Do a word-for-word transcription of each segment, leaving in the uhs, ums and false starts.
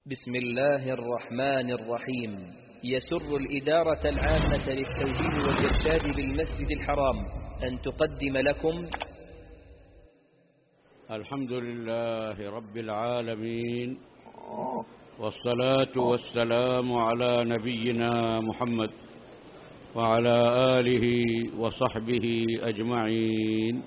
بسم الله الرحمن الرحيم. يسر الإدارة العامة للتوجيه والإرشاد بالمسجد الحرام أن تقدم لكم الحمد لله رب العالمين، والصلاة والسلام على نبينا محمد وعلى آله وصحبه أجمعين.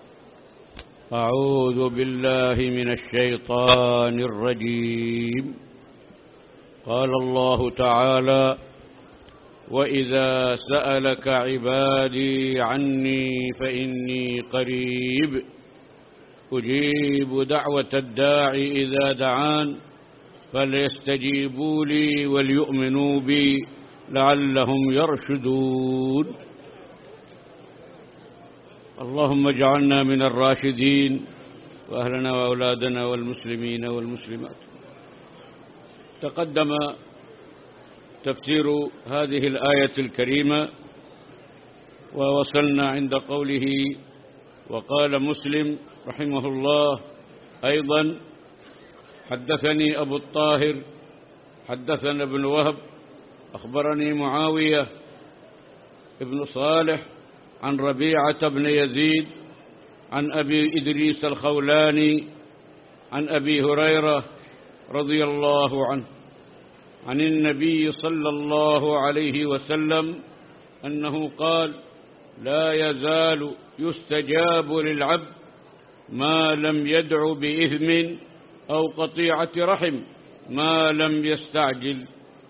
أعوذ بالله من الشيطان الرجيم. قال الله تعالى: وإذا سألك عبادي عني فإني قريب أجيب دعوة الداعي إذا دعان فليستجيبوا لي وليؤمنوا بي لعلهم يرشدون. اللهم اجعلنا من الراشدين وأهلنا وأولادنا والمسلمين والمسلمات. تقدم تفسير هذه الآية الكريمة ووصلنا عند قوله: وقال مسلم رحمه الله أيضا: حدثني أبو الطاهر حدثنا ابن وهب أخبرني معاوية ابن صالح عن ربيعة بن يزيد عن أبي إدريس الخولاني عن أبي هريرة رضي الله عنه عن النبي صلى الله عليه وسلم أنه قال: لا يزال يستجاب للعبد ما لم يدع بإثم أو قطيعة رحم ما لم يستعجل.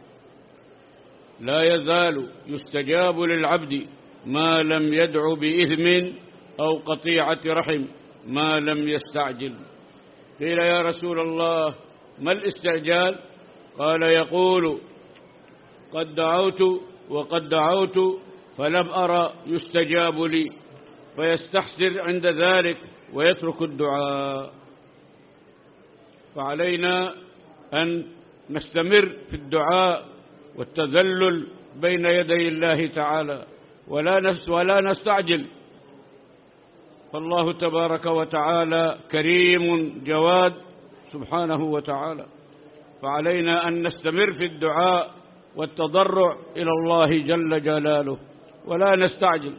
لا يزال يستجاب للعبد ما لم يدع بإثم أو قطيعة رحم ما لم يستعجل. قيل: يا رسول الله ما الاستعجال؟ قال: يقول: قد دعوت وقد دعوت فلم أرى يستجاب لي، فيستحسر عند ذلك ويترك الدعاء. فعلينا أن نستمر في الدعاء والتذلل بين يدي الله تعالى، ولا نفس ولا نستعجل، فالله تبارك وتعالى كريم جواد سبحانه وتعالى. فعلينا أن نستمر في الدعاء والتضرع إلى الله جل جلاله ولا نستعجل.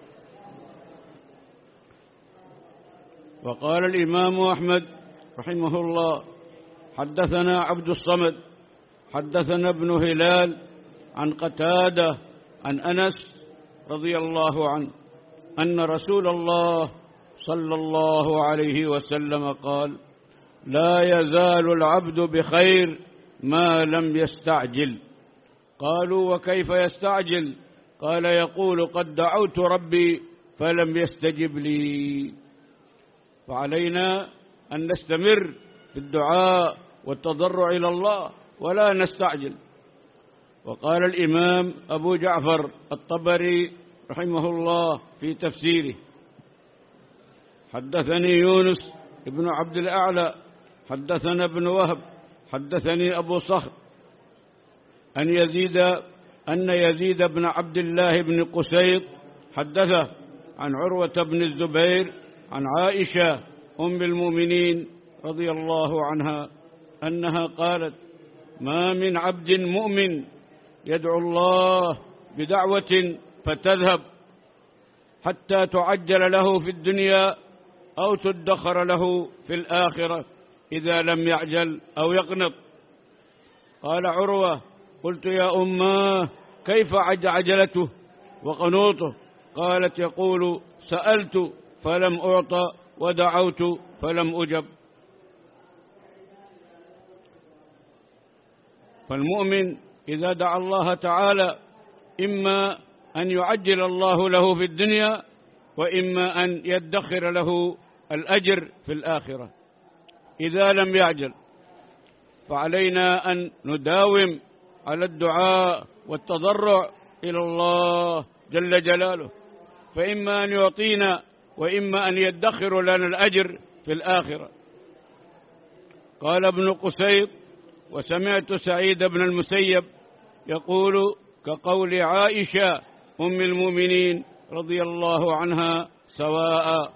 وقال الإمام أحمد رحمه الله: حدثنا عبد الصمد حدثنا ابن هلال عن قتادة عن أنس رضي الله عنه أن رسول الله صلى الله عليه وسلم قال: لا يزال العبد بخير ما لم يستعجل. قالوا: وكيف يستعجل؟ قال: يقول: قد دعوت ربي فلم يستجب لي. فعلينا أن نستمر في الدعاء والتضرع إلى الله ولا نستعجل. وقال الإمام أبو جعفر الطبري رحمه الله في تفسيره: حدثني يونس ابن عبد الأعلى حدثنا ابن وهب حدثني أبو صخر أن يزيد أن يزيد بن عبد الله بن قسيط حدثه عن عروة بن الزبير عن عائشة أم المؤمنين رضي الله عنها أنها قالت: ما من عبد مؤمن يدعو الله بدعوة فتذهب حتى تعجل له في الدنيا أو تدخر له في الآخرة إذا لم يعجل أو يقنط. قال عروة: قلت: يا أماه كيف عجلته وقنوطه؟ قالت: يقول: سألت فلم أعطى ودعوت فلم أجب. فالمؤمن إذا دعا الله تعالى إما أن يعجل الله له في الدنيا وإما أن يدخر له الأجر في الآخرة إذا لم يعجل. فعلينا أن نداوم على الدعاء والتضرع إلى الله جل جلاله، فإما أن يعطينا وإما أن يدخر لنا الأجر في الآخرة. قال ابن قسيط: وسمعت سعيد بن المسيب يقول كقول عائشة أم المؤمنين رضي الله عنها سواء.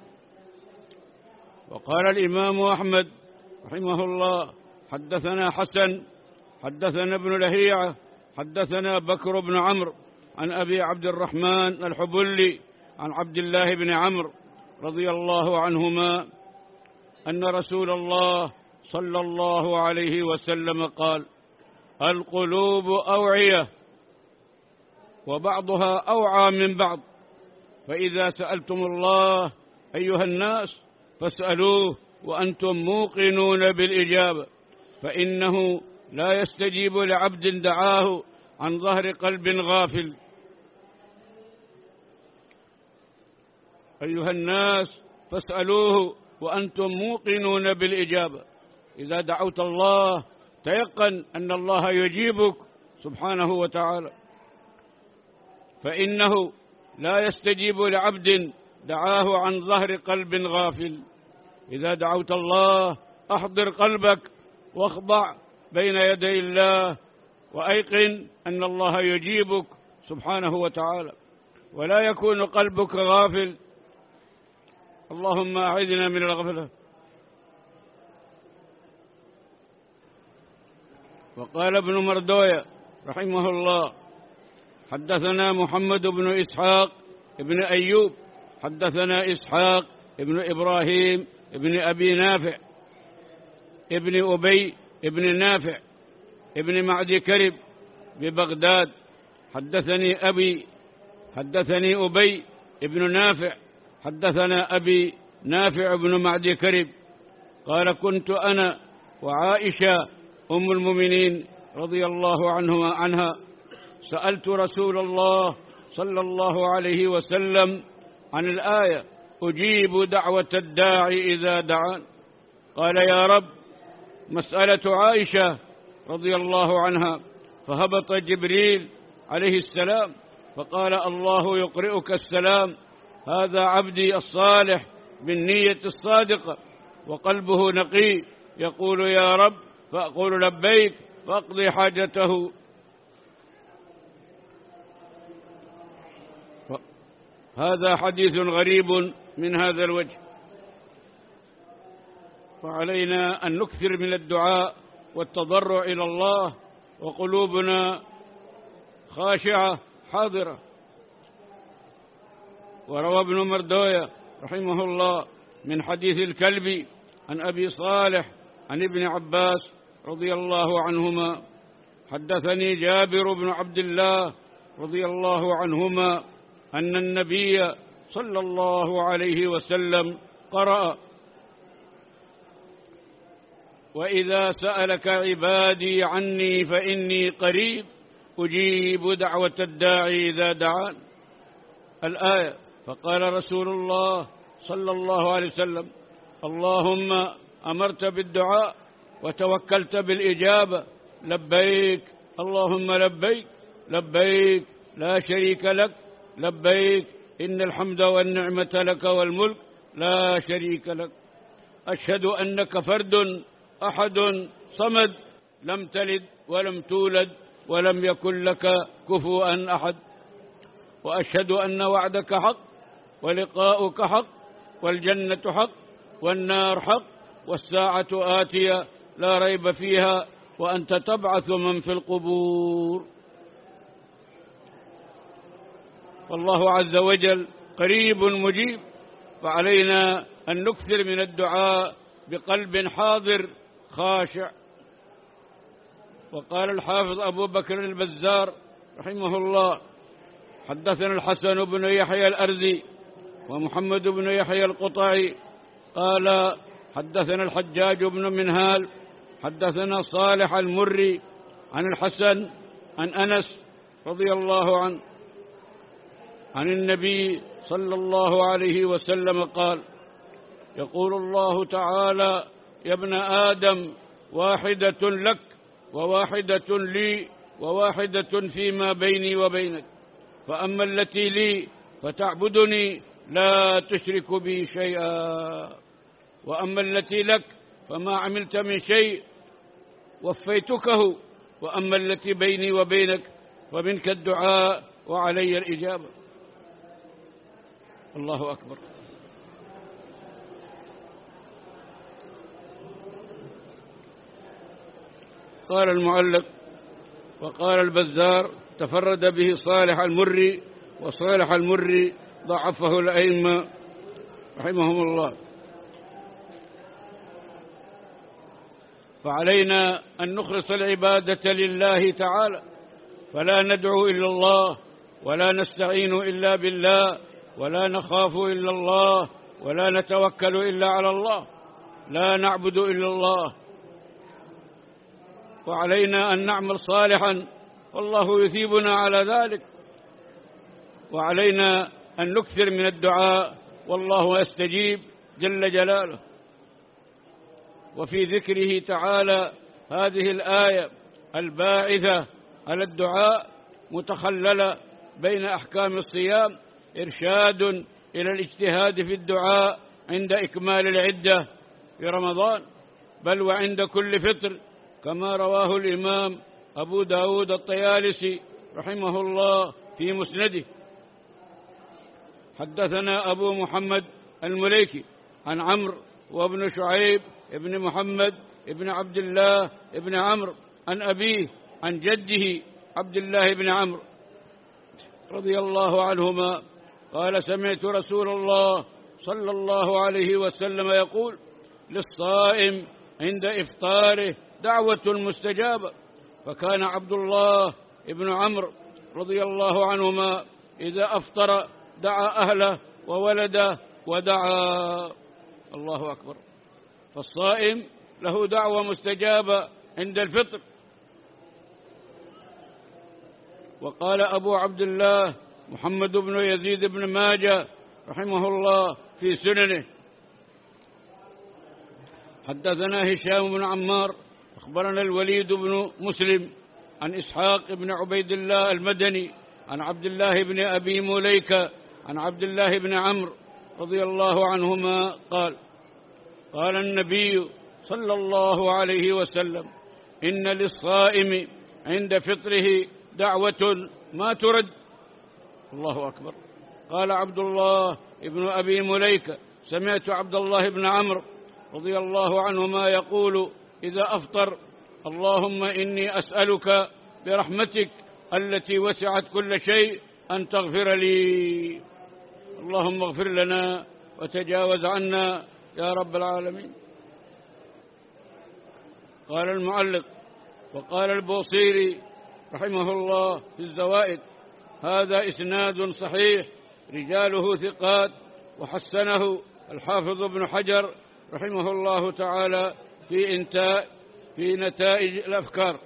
وقال الإمام أحمد رحمه الله: حدثنا حسن حدثنا ابن لهيعة حدثنا بكر بن عمرو عن أبي عبد الرحمن الحبلي عن عبد الله بن عمرو رضي الله عنهما أن رسول الله صلى الله عليه وسلم قال: القلوب أوعية وبعضها أوعى من بعض، فإذا سألتم الله أيها الناس فاسألوه وأنتم موقنون بالإجابة، فإنه لا يستجيب لعبد دعاه عن ظهر قلب غافل. أيها الناس فاسألوه وأنتم موقنون بالإجابة. إذا دعوت الله تيقن أن الله يجيبك سبحانه وتعالى، فإنه لا يستجيب لعبد دعاه عن ظهر قلب غافل. إذا دعوت الله أحضر قلبك واخضع بين يدي الله، وأيقن أن الله يجيبك سبحانه وتعالى، ولا يكون قلبك غافل. اللهم أعذنا من الغفلة. وقال ابن مردوية رحمه الله: حدثنا محمد بن إسحاق ابن أيوب حدثنا إسحاق ابن إبراهيم ابن أبي نافع ابن أبي ابن نافع ابن معدي كرب ببغداد. حدثني أبي حدثني أبي ابن نافع حدثنا أبي نافع بن معدي كرب قال: كنت أنا وعائشة أم المؤمنين رضي الله عنها عنها سألت رسول الله صلى الله عليه وسلم عن الآية: أجيب دعوة الداعي إذا دعان. قال: يا رب، مسألة عائشة رضي الله عنها. فهبط جبريل عليه السلام فقال: الله يقرئك السلام، هذا عبدي الصالح بالنية الصادقة وقلبه نقي، يقول يا رب فأقول لبيك فأقضي حاجته. هذا حديث غريب من هذا الوجه، وعلينا أن نكثر من الدعاء والتضرع إلى الله وقلوبنا خاشعة حاضرة. وروى ابن مردوية رحمه الله من حديث الكلبي عن أبي صالح عن ابن عباس رضي الله عنهما: حدثني جابر بن عبد الله رضي الله عنهما أن النبي صلى الله عليه وسلم قرأ: وإذا سألك عبادي عني فإني قريب أجيب دعوة الداعي إذا دعان، الآية. فقال رسول الله صلى الله عليه وسلم: اللهم أمرت بالدعاء وتوكلت بالإجابة، لبيك اللهم لبيك لبيك لا شريك لك لبيك إن الحمد والنعمة لك والملك لا شريك لك. أشهد أنك فرد أحد صمد، لم تلد ولم تولد ولم يكن لك كفوا أحد. وأشهد أن وعدك حق ولقاؤك حق والجنة حق والنار حق والساعة آتية لا ريب فيها وأنت تبعث من في القبور. والله عز وجل قريب مجيب، فعلينا أن نكثر من الدعاء بقلب حاضر خاشع. وقال الحافظ أبو بكر البزار رحمه الله: حدثنا الحسن بن يحيى الأرزي ومحمد بن يحيى القطعي قال: حدثنا الحجاج بن منهال حدثنا صالح المري عن الحسن عن أنس رضي الله عنه عن النبي صلى الله عليه وسلم قال: يقول الله تعالى: يا ابن آدم، واحدة لك وواحدة لي وواحدة فيما بيني وبينك، فأما التي لي فتعبدني لا تشرك بي شيئا، وأما التي لك فما عملت من شيء وفيتكه، وأما التي بيني وبينك فمنك الدعاء وعلي الإجابة. الله أكبر. قال المعلق: وقال البزار: تفرد به صالح المري، وصالح المري ضعفه الأئمة رحمهم الله. فعلينا أن نخلص العبادة لله تعالى، فلا ندعو إلا الله، ولا نستعين إلا بالله، ولا نخاف إلا الله، ولا نتوكل إلا على الله، لا نعبد إلا الله. وعلينا أن نعمل صالحا والله يثيبنا على ذلك، وعلينا أن نكثر من الدعاء والله يستجيب جل جلاله. وفي ذكره تعالى هذه الآية الباعثة على الدعاء متخللة بين أحكام الصيام إرشاد إلى الاجتهاد في الدعاء عند إكمال العدة في رمضان، بل وعند كل فطر، كما رواه الإمام أبو داود الطيالسي رحمه الله في مسنده. حدثنا أبو محمد المليكي عن عمرو وابن شعيب ابن محمد ابن عبد الله ابن عمرو عن أبيه عن جده عبد الله بن عمرو رضي الله عنهما قال: سمعت رسول الله صلى الله عليه وسلم يقول: للصائم عند إفطاره دعوة مستجابة. فكان عبد الله بن عمرو رضي الله عنهما إذا أفطر دعا أهله وولده ودعا. الله أكبر. فالصائم له دعوة مستجابة عند الفطر. وقال أبو عبد الله محمد بن يزيد بن ماجه رحمه الله في سننه: حدثنا هشام بن عمار أخبرنا الوليد بن مسلم عن إسحاق بن عبيد الله المدني عن عبد الله بن أبي مليكة عن عبد الله بن عمرو رضي الله عنهما قال: قال النبي صلى الله عليه وسلم: إن للصائم عند فطره دعوة ما ترد. الله أكبر. قال عبد الله بن أبي مليكة: سمعت عبد الله بن عمرو رضي الله عنهما يقول إذا أفطر: اللهم إني أسألك برحمتك التي وسعت كل شيء أن تغفر لي. اللهم اغفر لنا وتجاوز عنا يا رب العالمين. قال المعلق: وقال البوصيري رحمه الله في الزوائد: هذا إسناد صحيح رجاله ثقات، وحسنه الحافظ ابن حجر رحمه الله تعالى في انتاء في نتائج الأفكار.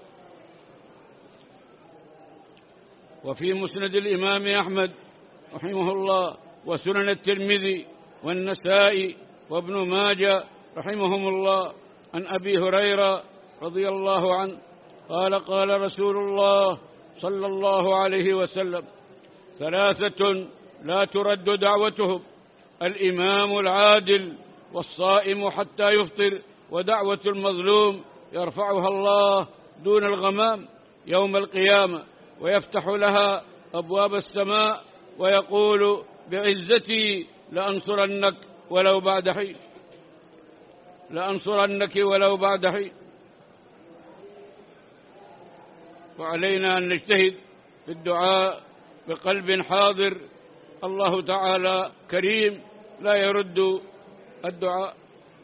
وفي مسند الإمام أحمد رحمه الله وسنن الترمذي والنسائي وابن ماجه رحمهم الله عن أبي هريرة رضي الله عنه قال: قال رسول الله صلى الله عليه وسلم: ثلاثة لا ترد دعوتهم: الإمام العادل، والصائم حتى يفطر، ودعوة المظلوم يرفعها الله دون الغمام يوم القيامة، ويفتح لها أبواب السماء ويقول: بعزتي لأنصرنك ولو بعد حين، لأنصرنك ولو بعد حين. وعلينا أن نجتهد في الدعاء بقلب حاضر. الله تعالى كريم لا يرد الدعاء.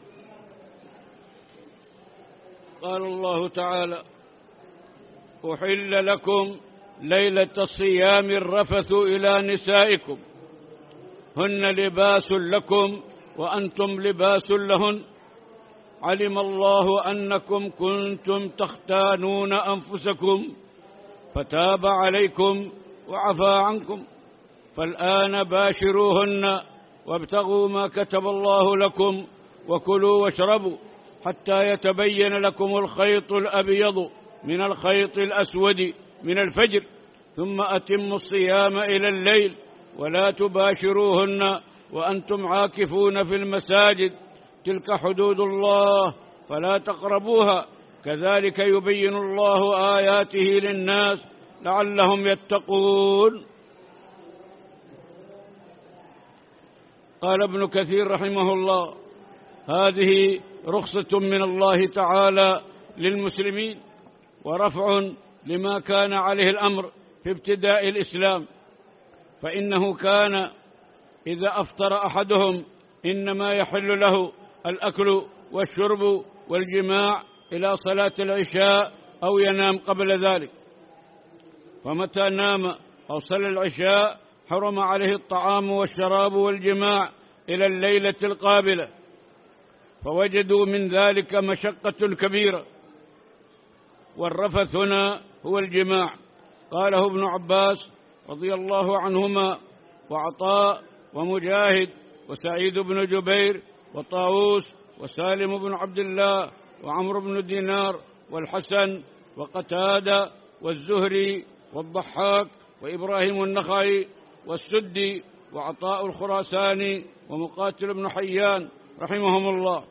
قال الله تعالى: أحل لكم ليلة الصيام الرفث إلى نسائكم هن لباس لكم وأنتم لباس لهن علم الله أنكم كنتم تختانون أنفسكم فتاب عليكم وعفى عنكم، فالآن باشروهن وابتغوا ما كتب الله لكم وكلوا واشربوا حتى يتبين لكم الخيط الأبيض من الخيط الأسود من الفجر، ثم أتموا الصيام إلى الليل، ولا تباشروهن وأنتم عاكفون في المساجد، تلك حدود الله فلا تقربوها، كذلك يبين الله آياته للناس لعلهم يتقون. قال ابن كثير رحمه الله: هذه رخصة من الله تعالى للمسلمين ورفع لما كان عليه الأمر في ابتداء الإسلام، فإنه كان إذا أفطر أحدهم إنما يحل له الأكل والشرب والجماع إلى صلاة العشاء أو ينام قبل ذلك، فمتى نام أو صلى العشاء حرم عليه الطعام والشراب والجماع إلى الليلة القابلة، فوجدوا من ذلك مشقة كبيرة. والرفث هنا هو الجماع، قاله ابن عباس رضي الله عنهما وعطاء ومجاهد وسعيد بن جبير وطاووس وسالم بن عبد الله وعمرو بن دينار والحسن وقتادة والزهري والضحاك وإبراهيم النخعي والسدي وعطاء الخراساني ومقاتل بن حيان رحمهم الله.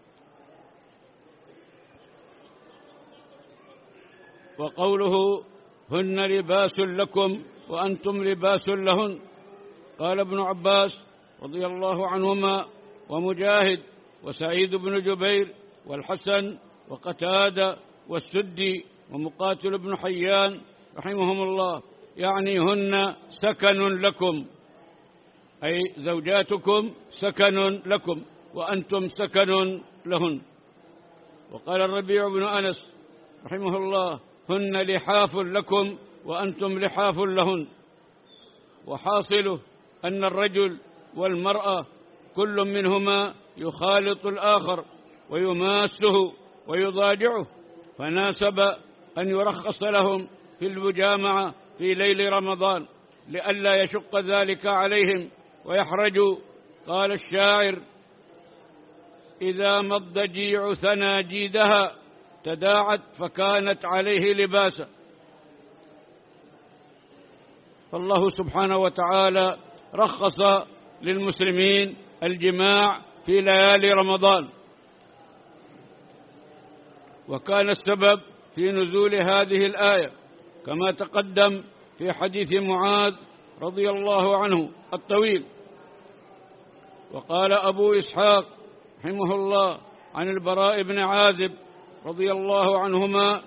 وقوله هن لباس لكم وأنتم لباس لهن، قال ابن عباس رضي الله عنهما ومجاهد وسعيد بن جبير والحسن وقتادة والسدي ومقاتل بن حيان رحمهم الله، يعني هن سكن لكم، أي زوجاتكم سكن لكم وأنتم سكن لهن. وقال الربيع بن أنس رحمه الله هن لحاف لكم وأنتم لحاف لهن. وحاصله أن الرجل والمرأة كل منهما يخالط الآخر ويماسه ويضاجعه، فناسب أن يرخص لهم في المجامعة في ليل رمضان لئلا يشق ذلك عليهم ويحرجوا. قال الشاعر إذا ما الضجيع ثناجيدها تداعت فكانت عليه لباسا. فالله سبحانه وتعالى رخص للمسلمين الجماع في ليالي رمضان، وكان السبب في نزول هذه الآية كما تقدم في حديث معاذ رضي الله عنه الطويل. وقال أبو إسحاق رحمه الله عن البراء بن عازب رضي الله عنهما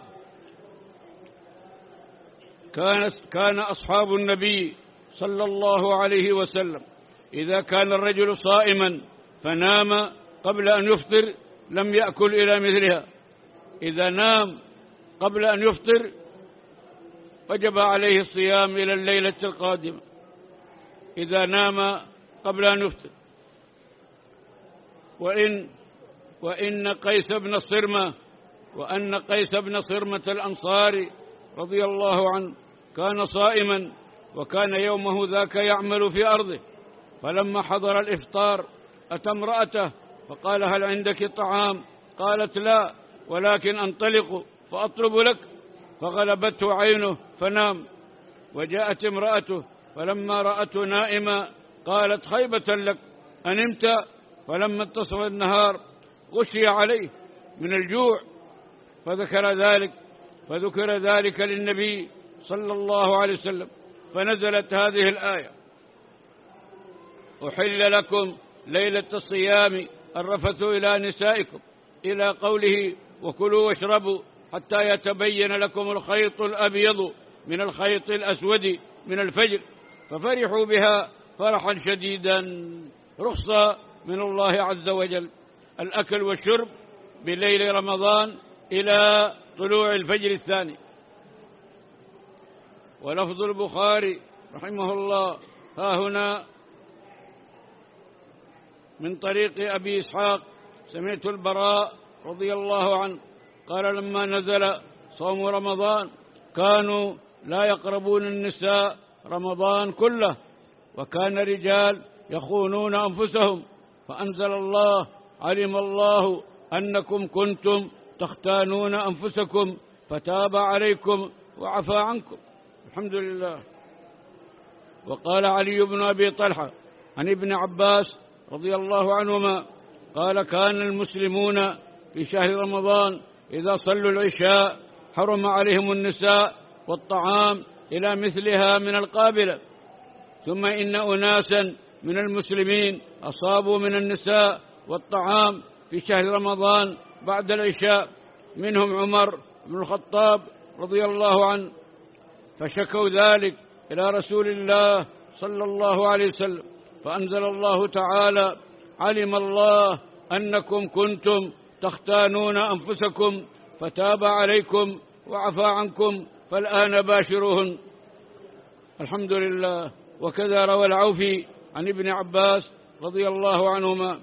كان كان أصحاب النبي صلى الله عليه وسلم إذا كان الرجل صائما فنام قبل أن يفطر لم يأكل إلى مثلها، إذا نام قبل أن يفطر وجب عليه الصيام إلى الليلة القادمة، إذا نام قبل أن يفطر. وإن وإن قيس بن صرمة وأن قيس بن صرمة الأنصاري رضي الله عنه كان صائما، وكان يومه ذاك يعمل في أرضه، فلما حضر الإفطار أتى امرأته فقال هل عندك طعام؟ قالت لا، ولكن أنطلق فأطلب لك، فغلبته عينه فنام. وجاءت امرأته فلما رأته نائما قالت خيبة لك أنمت؟ فلما انتصف النهار غشي عليه من الجوع، فذكر ذلك فذكر ذلك للنبي صلى الله عليه وسلم، فنزلت هذه الآية أحل لكم ليلة الصيام الرفث إلى نسائكم إلى قوله وكلوا واشربوا حتى يتبين لكم الخيط الأبيض من الخيط الأسود من الفجر، ففرحوا بها فرحا شديدا. رخصة من الله عز وجل الأكل والشرب بليل رمضان إلى طلوع الفجر الثاني. ولفظ البخاري رحمه الله ها هنا من طريق أبي إسحاق سمعت البراء رضي الله عنه قال لما نزل صوم رمضان كانوا لا يقربون النساء رمضان كله، وكان رجال يخونون أنفسهم، فأنزل الله علم الله أنكم كنتم تختانون أنفسكم فتاب عليكم وعفى عنكم، الحمد لله. وقال علي بن أبي طلحة عن ابن عباس رضي الله عنهما قال كان المسلمون في شهر رمضان إذا صلوا العشاء حرم عليهم النساء والطعام إلى مثلها من القابلة، ثم إن أناسا من المسلمين أصابوا من النساء والطعام في شهر رمضان بعد العشاء، منهم عمر بن الخطاب رضي الله عنه، فشكوا ذلك إلى رسول الله صلى الله عليه وسلم، فأنزل الله تعالى: علم الله أنكم كنتم تختانون أنفسكم فتاب عليكم وعفى عنكم فالآن باشروهن. الحمد لله. وكذا روى العوفي عن ابن عباس رضي الله عنهما.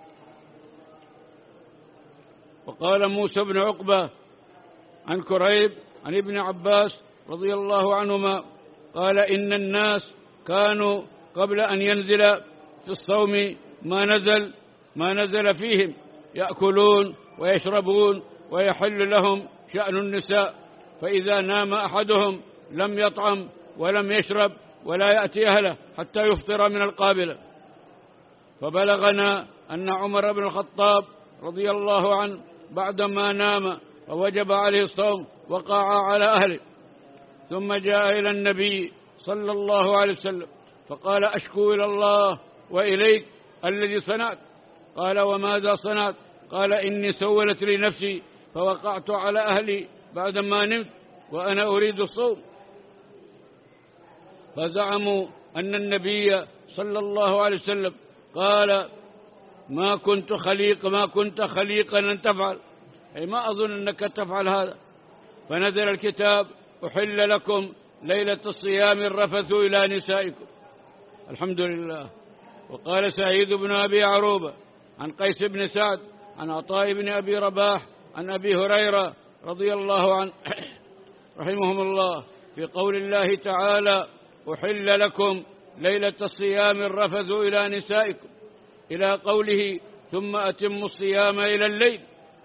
وقال موسى بن عقبة عن كريب عن ابن عباس رضي الله عنهما قال: إن الناس كانوا قبل أن ينزل في الصوم ما نزل ما نزل فيهم يأكلون ويشربون ويحل لهم شأن النساء، فإذا نام أحدهم لم يطعم ولم يشرب ولا يأتي أهله حتى يفطر من القابلة. فبلغنا أن عمر بن الخطاب رضي الله عنه بعدما نام ووجب عليه الصوم وقع على أهله، ثم جاء إلى النبي صلى الله عليه وسلم فقال: أشكو إلى الله وإليك الذي صنعت. قال: وماذا صنعت؟ قال: إني سولت لي نفسي فوقعت على أهلي بعدما نمت وأنا أريد الصوم. فزعموا أن النبي صلى الله عليه وسلم قال: ما كنت خليق ما كنت خليقا أن تفعل، أي ما أظن أنك تفعل هذا. فنزل الكتاب: أحل لكم ليلة الصيام الرفث إلى نسائكم. الحمد لله. وقال سعيد بن أبي عروبة عن قيس بن سعد عن عطاء بن أبي رباح عن أبي هريرة رضي الله عنه رحمهم الله في قول الله تعالى: أحل لكم ليلة الصيام الرفث إلى نسائكم، إلى قوله: ثم أتموا الصيام إلى الليل.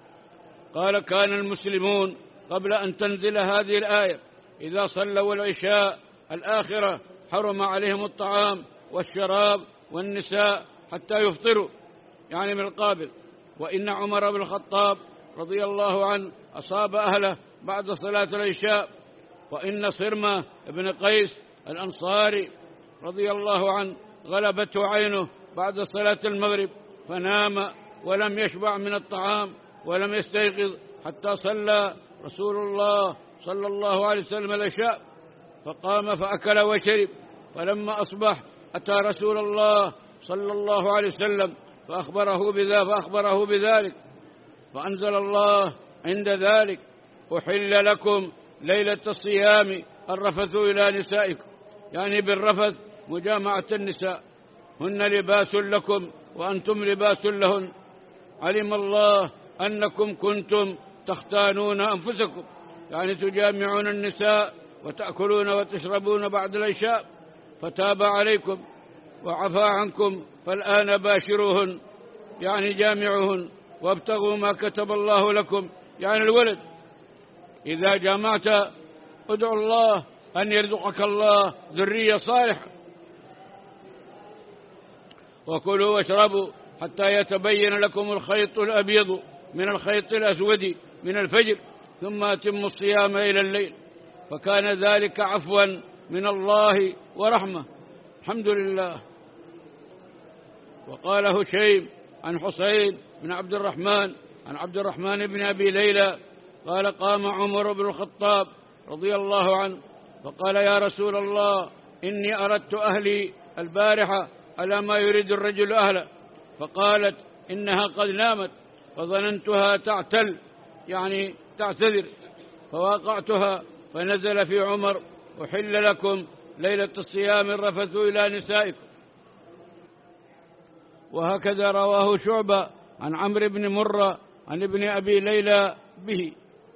قال: كان المسلمون قبل أن تنزل هذه الآية إذا صلوا العشاء الآخرة حرم عليهم الطعام والشراب والنساء حتى يفطروا، يعني من القابل. وإن عمر بن الخطاب رضي الله عنه أصاب أهله بعد صلاة العشاء، وإن صرمة بن قيس الأنصاري رضي الله عنه غلبته عينه بعد صلاة المغرب فنام ولم يشبع من الطعام ولم يستيقظ حتى صلى رسول الله صلى الله عليه وسلم العشاء، فقام فأكل وشرب. ولما أصبح أتى رسول الله صلى الله عليه وسلم فأخبره بذلك فأخبره بذلك فأنزل الله عند ذلك: أحل لكم ليلة الصيام الرفث إلى نسائكم، يعني بالرفث مجامعة النساء، هن لباس لكم وأنتم لباس لهن. علم الله أنكم كنتم تختانون أنفسكم، يعني تجامعون النساء وتأكلون وتشربون بعد العشاء، فتاب عليكم وعفى عنكم فالآن باشروهن، يعني جامعوهن وابتغوا ما كتب الله لكم، يعني الولد. إذا جامعت ادعو الله أن يرزقك الله ذرية صالحة. وكلوا واشربوا حتى يتبين لكم الخيط الأبيض من الخيط الأسود من الفجر ثم أتموا الصيام إلى الليل، فكان ذلك عفوا من الله ورحمة. الحمد لله. وقال هشيم عن حسين بن عبد الرحمن عن عبد الرحمن بن أبي ليلى قال: قام عمر بن الخطاب رضي الله عنه فقال: يا رسول الله، إني أردت أهلي البارحة على ما يريد الرجل أهله، فقالت: إنها قد نامت، فظننتها تعتل، يعني تعتذر، فواقعتها. فنزل في عمر: أحل لكم ليلة الصيام الرفث إلى نسائكم. وهكذا رواه شعبة عن عمرو بن مرة عن ابن أبي ليلى به.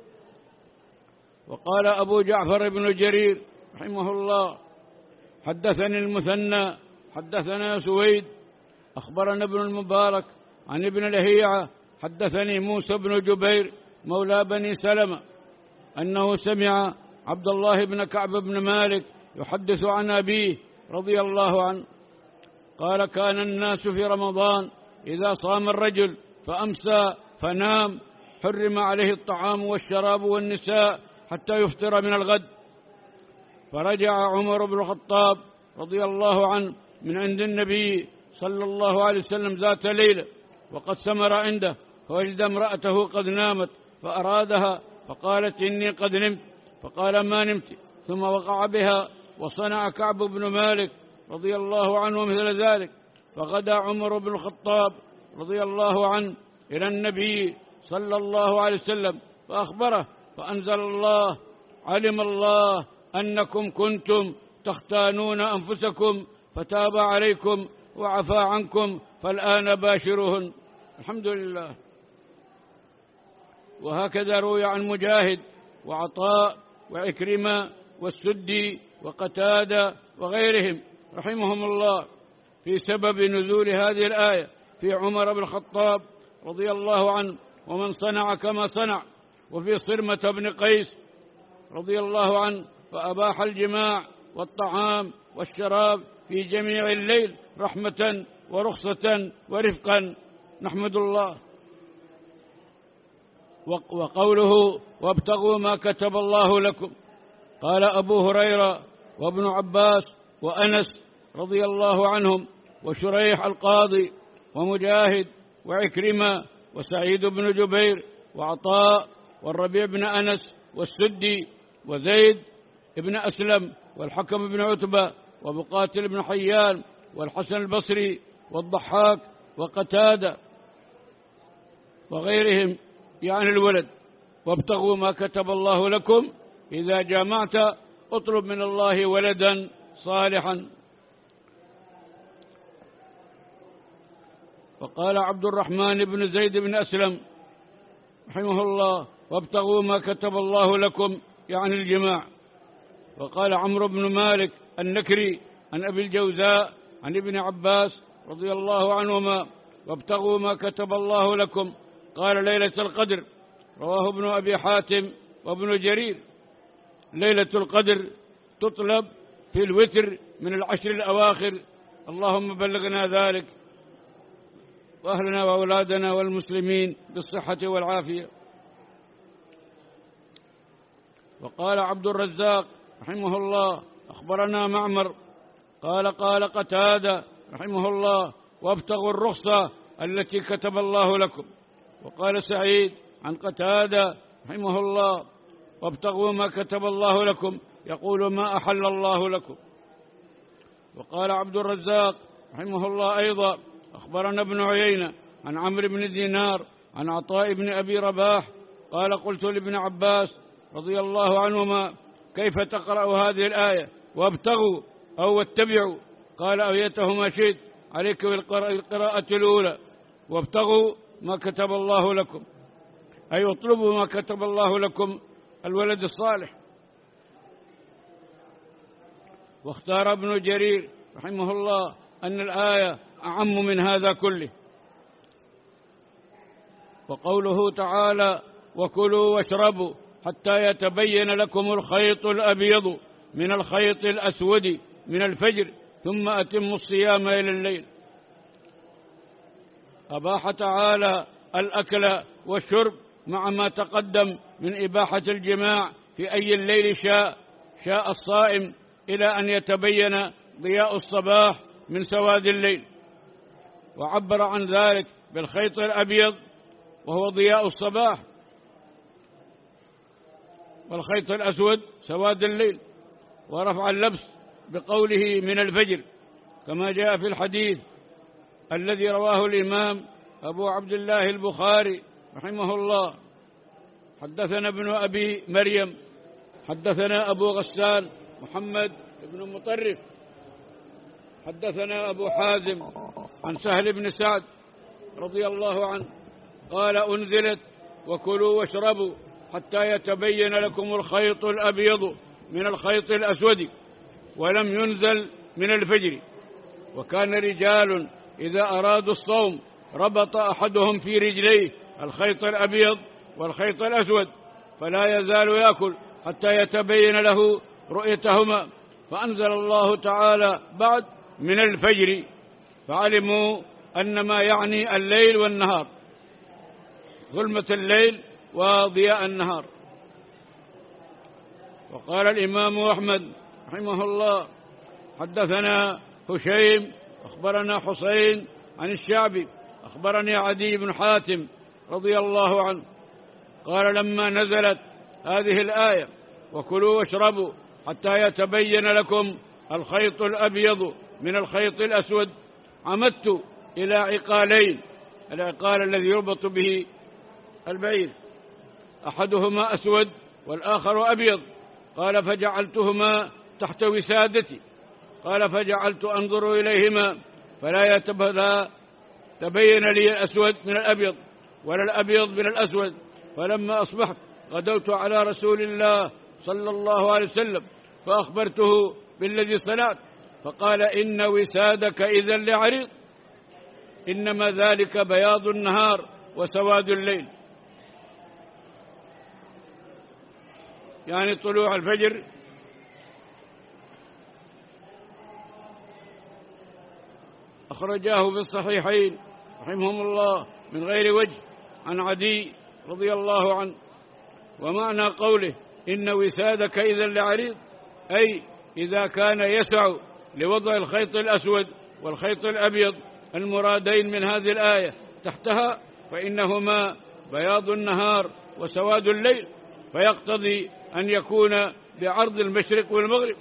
وقال أبو جعفر بن جرير رحمه الله: حدثني المثنى حدثنا سويد أخبرنا ابن المبارك عن ابن لهيعة حدثني موسى بن جبير مولى بني سلمة أنه سمع عبد الله بن كعب بن مالك يحدث عن أبيه رضي الله عنه قال: كان الناس في رمضان إذا صام الرجل فأمسى فنام حرم عليه الطعام والشراب والنساء حتى يفطر من الغد. فرجع عمر بن الخطاب رضي الله عنه من عند النبي صلى الله عليه وسلم ذات ليلة وقد سمر عنده، فوجد امرأته قد نامت فأرادها، فقالت: إني قد نمت، فقال ما نمت، ثم وقع بها. وصنع كعب بن مالك رضي الله عنه مثل ذلك. فغدا عمر بن الخطاب رضي الله عنه إلى النبي صلى الله عليه وسلم فأخبره، فأنزل الله: علم الله أنكم كنتم تختانون أنفسكم فتاب عليكم وعفى عنكم فالآن باشروهن. الحمد لله. وهكذا روي عن مجاهد وعطاء وعكرمة والسدي وقتادة وغيرهم رحمهم الله في سبب نزول هذه الآية في عمر بن الخطاب رضي الله عنه ومن صنع كما صنع، وفي صرمة بن قيس رضي الله عنه فأباح الجماع والطعام والشراب في جميع الليل رحمة ورخصة ورفقا. نحمد الله. وقوله: وابتغوا ما كتب الله لكم. قال أبو هريرة وابن عباس وأنس رضي الله عنهم وشريح القاضي ومجاهد وعكرمة وسعيد بن جبير وعطاء والربيع بن أنس والسدي وزيد بن أسلم والحكم بن عتبة ومقاتل بن حيان والحسن البصري والضحاك وقتادة وغيرهم يعني الولد. وابتغوا ما كتب الله لكم، إذا جامعت اطلب من الله ولدا صالحا. وقال عبد الرحمن بن زيد بن أسلم رحمه الله: وابتغوا ما كتب الله لكم يعني الجماع. وقال عمرو بن مالك النكري عن أبي الجوزاء عن ابن عباس رضي الله عنهما: وابتغوا ما كتب الله لكم. قال ليلة القدر. رواه ابن أبي حاتم وابن جرير. ليلة القدر تطلب في الوتر من العشر الأواخر، اللهم بلغنا ذلك وأهلنا وأولادنا والمسلمين بالصحة والعافية. وقال عبد الرزاق رحمه الله: أخبرنا معمر قال قال قتادة رحمه الله: وابتغوا الرخصة التي كتب الله لكم. وقال سعيد عن قتادة رحمه الله: وابتغوا ما كتب الله لكم، يقول ما أحل الله لكم. وقال عبد الرزاق رحمه الله أيضا: أخبرنا ابن عيينة عن عمرو بن دينار عن عطاء بن أبي رباح قال: قلت لابن عباس رضي الله عنهما: كيف تقرأ هذه الآية وابتغوا أو واتبعوا؟ قال: أيتهما شئت، عليك بالقراءة الأولى، وابتغوا ما كتب الله لكم، أي اطلبوا ما كتب الله لكم الولد الصالح. واختار ابن جرير رحمه الله أن الآية أعم من هذا كله. وقوله تعالى: وكلوا واشربوا حتى يتبين لكم الخيط الأبيض من الخيط الأسود من الفجر ثم أتموا الصيام إلى الليل. أباح تعالى الأكل والشرب مع ما تقدم من إباحة الجماع في أي الليل شاء شاء الصائم إلى أن يتبين ضياء الصباح من سواد الليل. وعبر عن ذلك بالخيط الأبيض وهو ضياء الصباح، والخيط الأسود سواد الليل. ورفع اللبس بقوله من الفجر كما جاء في الحديث الذي رواه الإمام أبو عبد الله البخاري رحمه الله: حدثنا ابن أبي مريم حدثنا أبو غسان محمد بن مطرف حدثنا أبو حازم عن سهل بن سعد رضي الله عنه قال: أنزلت وكلوا واشربوا حتى يتبين لكم الخيط الأبيض من الخيط الأسود، ولم ينزل من الفجر. وكان رجال إذا أرادوا الصوم ربط أحدهم في رجليه الخيط الأبيض والخيط الأسود، فلا يزال يأكل حتى يتبين له رؤيتهما. فأنزل الله تعالى بعد من الفجر، فعلموا أن ما يعني الليل والنهار، ظلمة الليل وضياء النهار. وقال الإمام أحمد رحمه الله: حدثنا هشيم أخبرنا حسين عن الشعبي أخبرني عدي بن حاتم رضي الله عنه قال: لما نزلت هذه الآية وكلوا واشربوا حتى يتبين لكم الخيط الأبيض من الخيط الأسود. عمدت إلى عقالين، العقال الذي يربط به البعير، أحدهما أسود والآخر أبيض. قال فجعلتهما تحت وسادتي. قال فجعلت أنظر إليهما فلا تبين لي الأسود من الأبيض ولا الأبيض من الأسود. فلما أصبحت غدوت على رسول الله صلى الله عليه وسلم فأخبرته بالذي صنعت، فقال إن وسادك إذا لعريض، إنما ذلك بياض النهار وسواد الليل، يعني طلوع الفجر أخرجاه في الصحيحين رحمهم الله من غير وجه عن عدي رضي الله عنه. ومعنى قوله إن وسادك إذا لعريض أي إذا كان يسع لوضع الخيط الأسود والخيط الأبيض المرادين من هذه الآية تحتها، فإنهما بياض النهار وسواد الليل، فيقتضي أن يكون بعرض المشرق والمغرب.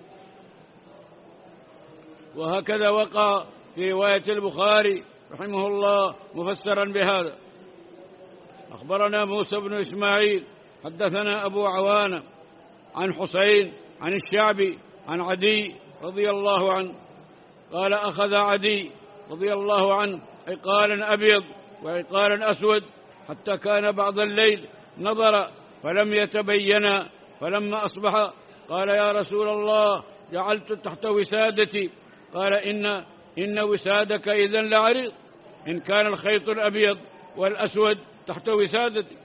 وهكذا وقع في رواية البخاري رحمه الله مفسرا بهذا. أخبرنا موسى بن إسماعيل حدثنا أبو عوانة عن حسين عن الشعبي عن عدي رضي الله عنه قال أخذ عدي رضي الله عنه عقالا أبيض وعقالا أسود حتى كان بعض الليل نظر فلم يتبين، فلما أصبح قال يا رسول الله جعلت تحت وسادتي. قال إن إن وسادك إذن لعريض، إن كان الخيط الأبيض والأسود تحت وسادتي.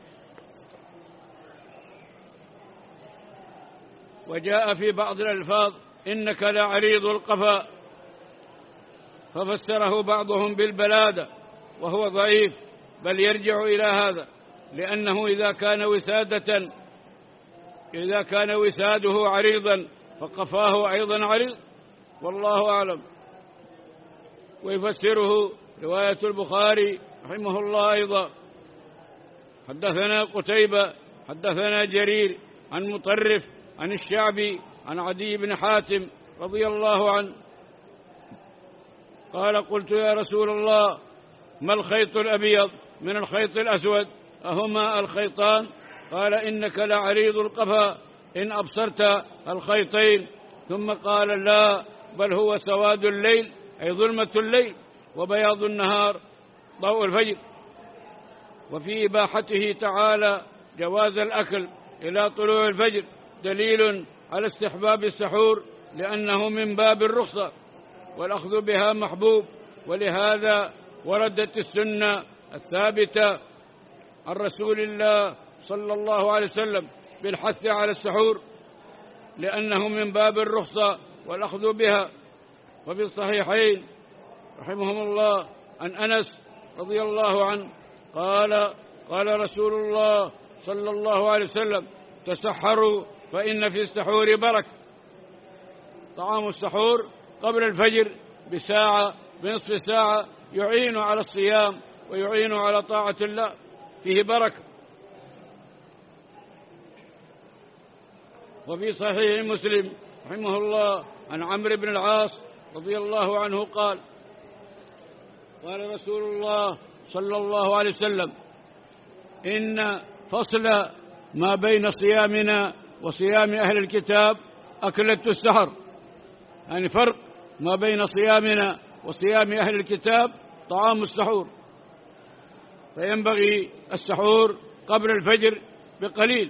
وجاء في بعض الألفاظ إنك لعريض القفا، ففسره بعضهم بالبلادة وهو ضعيف، بل يرجع إلى هذا، لأنه إذا كان وسادة إذا كان وساده عريضا فقفاه أيضا عريض، والله أعلم. ويفسره رواية البخاري رحمه الله أيضا. حدثنا قتيبة حدثنا جرير عن مطرف عن الشعبي عن عدي بن حاتم رضي الله عنه قال قلت يا رسول الله ما الخيط الأبيض من الخيط الأسود، أهما الخيطان؟ قال إنك لعريض القفا إن أبصرت الخيطين. ثم قال لا، بل هو سواد الليل أي ظلمة الليل، وبياض النهار ضوء الفجر. وفي إباحته تعالى جواز الأكل إلى طلوع الفجر دليل على استحباب السحور، لأنه من باب الرخصة والأخذ بها محبوب. ولهذا وردت السنة الثابتة عن رسول الله صلى الله عليه وسلم بالحث على السحور، لأنه من باب الرخصة والأخذ بها. وفي الصحيحين رحمهم الله عن أنس رضي الله عنه قال قال رسول الله صلى الله عليه وسلم تسحروا فإن في السحور بركة. طعام السحور قبل الفجر بساعة بنصف ساعة يعين على الصيام ويعين على طاعة الله، فيه بركة. وفي صحيح مسلم رحمه الله عن عمرو بن العاص رضي الله عنه قال قال رسول الله صلى الله عليه وسلم إن فصل ما بين صيامنا وصيام أهل الكتاب أكلة السحر، يعني فرق ما بين صيامنا وصيام أهل الكتاب طعام السحور، فينبغي السحور قبل الفجر بقليل.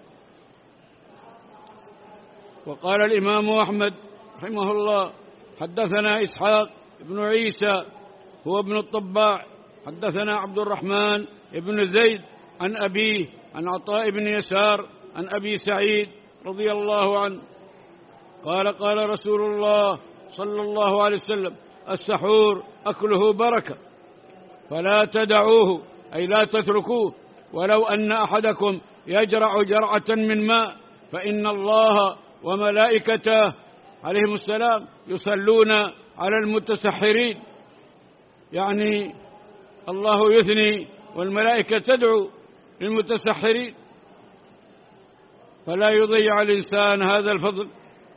وقال الإمام أحمد رحمه الله حدثنا إسحاق بن عيسى هو ابن الطباع حدثنا عبد الرحمن بن زيد عن أبيه عن عطاء بن يسار عن أبي سعيد رضي الله عنه قال قال رسول الله صلى الله عليه وسلم السحور أكله بركة فلا تدعوه، أي لا تتركوه، ولو أن أحدكم يجرع جرعة من ماء فإن الله وملائكته عليهم السلام يصلون على المتسحرين، يعني الله يثني والملائكة تدعو للمتسحرين. فلا يضيع الإنسان هذا الفضل.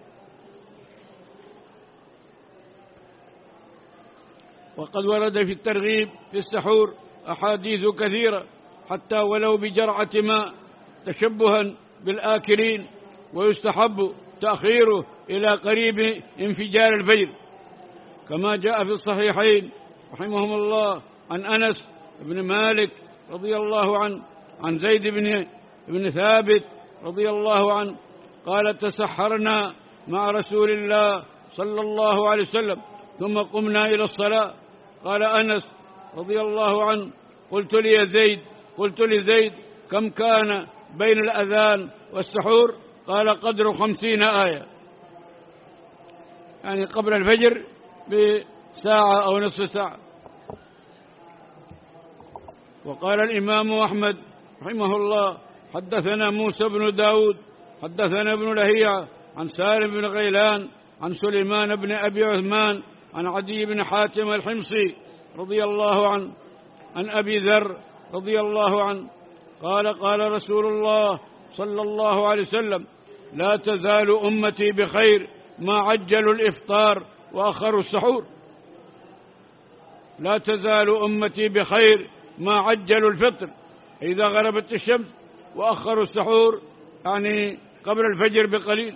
وقد ورد في الترغيب في السحور أحاديث كثيرة حتى ولو بجرعة ماء تشبها بالآكلين، ويستحب تأخيره إلى قريب انفجار الفجر، كما جاء في الصحيحين رحمهم الله عن أنس بن مالك رضي الله عنه عن زيد بن بن ثابت رضي الله عنه قال: تسحرنا مع رسول الله صلى الله عليه وسلم ثم قمنا إلى الصلاة. قال أنس رضي الله عنه: قلت لي زيد قلت لزيد كم كان بين الأذان والسحور؟ قال: قدر خمسين آية، يعني قبل الفجر بساعة أو نصف ساعة. وقال الإمام أحمد رحمه الله: حدثنا موسى بن داود حدثنا ابن لهيعة عن سالم بن غيلان عن سليمان بن أبي عثمان عن عدي بن حاتم الحمصي رضي الله عنه عن أبي ذر رضي الله عنه قال: قال رسول الله صلى الله عليه وسلم: لا تزال أمتي بخير ما عجلوا الإفطار وأخروا السحور. لا تزال أمتي بخير ما عجلوا الفطر إذا غربت الشمس وأخروا السحور، يعني قبل الفجر بقليل.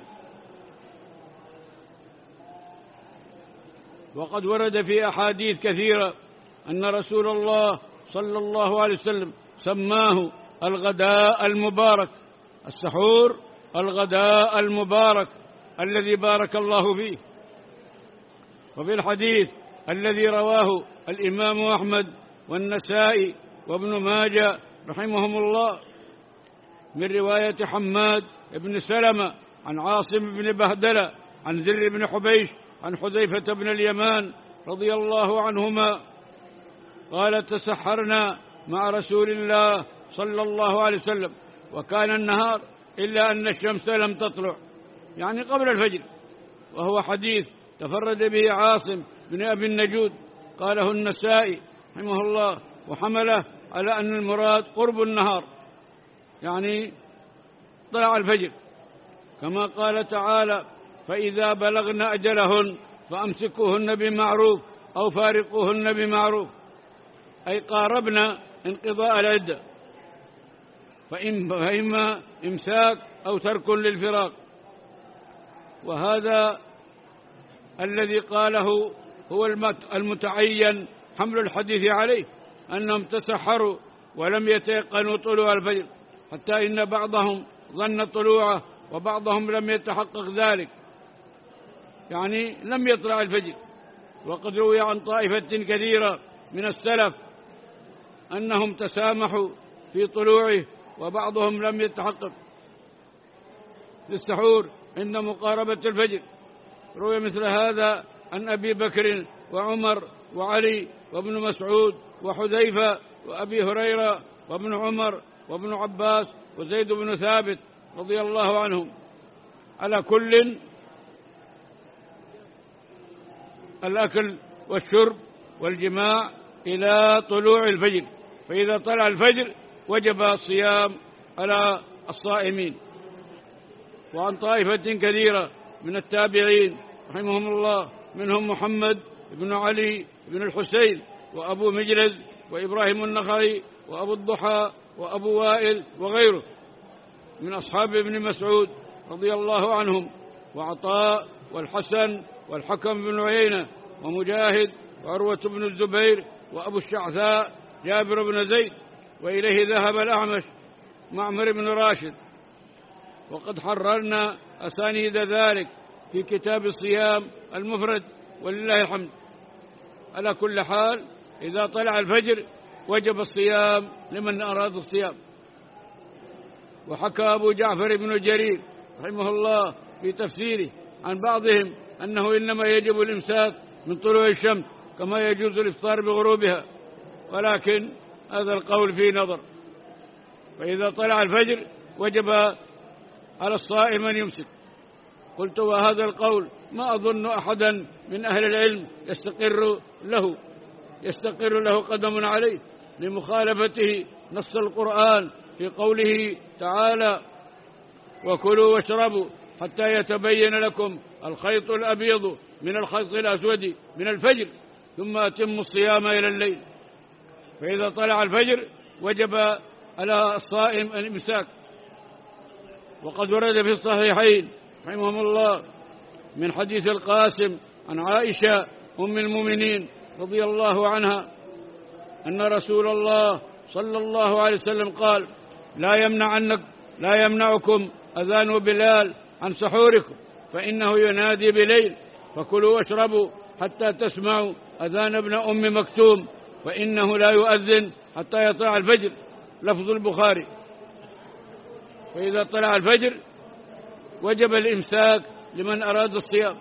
وقد ورد في أحاديث كثيرة أن رسول الله صلى الله عليه وسلم سماه الغداء المبارك، السحور الغداء المبارك الذي بارك الله فيه. وفي الحديث الذي رواه الإمام أحمد والنسائي وابن ماجه رحمهم الله من رواية حماد بن سلمة عن عاصم بن بهدلة عن زر بن حبيش عن حذيفة بن اليمان رضي الله عنهما قال: تسحرنا مع رسول الله صلى الله عليه وسلم وكان النهار إلا أن الشمس لم تطلع، يعني قبل الفجر. وهو حديث تفرد به عاصم بن أبي النجود، قاله النسائي رحمه الله، وحمله على أن المراد قرب النهار، يعني طلع الفجر، كما قال تعالى: فإذا بلغن أجلهن فأمسكوهن بمعروف أو فارقوهن بمعروف، أي قاربنا انقضاء العدة، فإما إمساك أو ترك للفراق. وهذا الذي قاله هو المتعين حمل الحديث عليه، أنهم تسحروا ولم يتيقنوا طلوع الفجر، حتى إن بعضهم ظن طلوعه وبعضهم لم يتحقق ذلك، يعني لم يطلع الفجر. وقد روي عن طائفة كثيرة من السلف أنهم تسامحوا في طلوعه وبعضهم لم يتحقق للسحور عند مقاربة الفجر. روي مثل هذا عن أبي بكر وعمر وعلي وابن مسعود وحذيفة وأبي هريرة وابن عمر وابن عباس وزيد بن ثابت رضي الله عنهم. على كل، الأكل والشرب والجماع إلى طلوع الفجر، فإذا طلع الفجر وجب الصيام على الصائمين. وعن طائفة كثيرة من التابعين رحمهم الله، منهم محمد بن علي بن الحسين وأبو مجلز وإبراهيم النخعي وأبو الضحى وأبو وائل وغيره من أصحاب ابن مسعود رضي الله عنهم، وعطاء والحسن والحكم بن عيينة ومجاهد وعروة بن الزبير وأبو الشعثاء جابر بن زيد، وإليه ذهب الأعمش معمر بن راشد. وقد حررنا أسانيد ذلك في كتاب الصيام المفرد ولله الحمد. على كل حال، إذا طلع الفجر وجب الصيام لمن أراد الصيام. وحكى أبو جعفر بن جرير رحمه الله في تفسيره عن بعضهم أنه إنما يجب الإمساك من طلوع الشمس كما يجوز الإفطار بغروبها، ولكن هذا القول فيه نظر. فإذا طلع الفجر وجب على الصائم أن يمسك. قلت: وهذا القول ما أظن أحدا من أهل العلم يستقر له يستقر له قدم عليه، لمخالفته نص القرآن في قوله تعالى: وكلوا واشربوا حتى يتبين لكم الخيط الأبيض من الخيط الأسود من الفجر، ثم أتموا الصيام إلى الليل. فإذا طلع الفجر وجب على الصائم الإمساك. وقد ورد في الصحيحين رحمهم الله من حديث القاسم عن عائشة أم المؤمنين رضي الله عنها أن رسول الله صلى الله عليه وسلم قال: لا يمنعنك لا يمنعكم أذان بلال عن سحوركم، فإنه ينادي بليل، فكلوا واشربوا حتى تسمعوا أذان ابن أم مكتوم، فإنه لا يؤذن حتى يطلع الفجر. لفظ البخاري. فإذا طلع الفجر وجب الإمساك لمن أراد الصيام.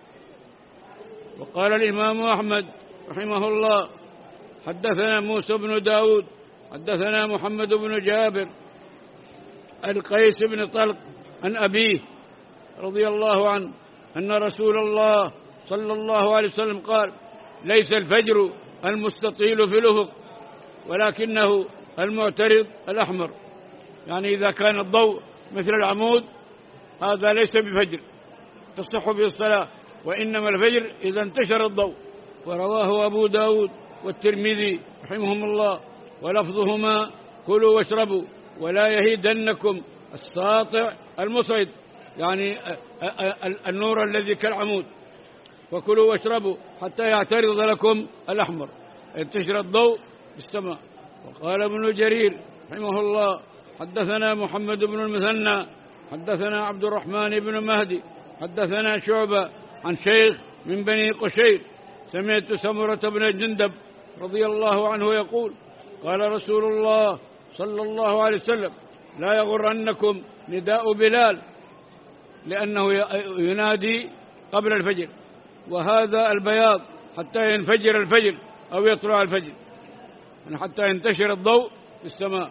وقال الإمام أحمد رحمه الله: حدثنا موسى بن داود حدثنا محمد بن جابر القيس بن طلق عن أبيه رضي الله عنه أن رسول الله صلى الله عليه وسلم قال: ليس الفجر المستطيل في الأفق، ولكنه المعترض الأحمر. يعني إذا كان الضوء مثل العمود هذا ليس بفجر تصح به الصلاة، وإنما الفجر إذا انتشر الضوء. ورواه أبو داود والترمذي رحمهم الله، ولفظهما: كلوا واشربوا ولا يهيدنكم الساطع المصعد، يعني النور الذي كالعمود، فكلوا واشربوا حتى يعترض لكم الأحمر، ينتشر الضوء بالسماء. وقال ابن جرير رحمه الله: حدثنا محمد بن المثنى حدثنا عبد الرحمن بن مهدي حدثنا شعبة عن شيخ من بني قشير سمعت سمرة بن جندب رضي الله عنه يقول: قال رسول الله صلى الله عليه وسلم: لا يغرنكم نداء بلال، لأنه ينادي قبل الفجر، وهذا البياض حتى ينفجر الفجر أو يطلع الفجر، يعني حتى ينتشر الضوء في السماء.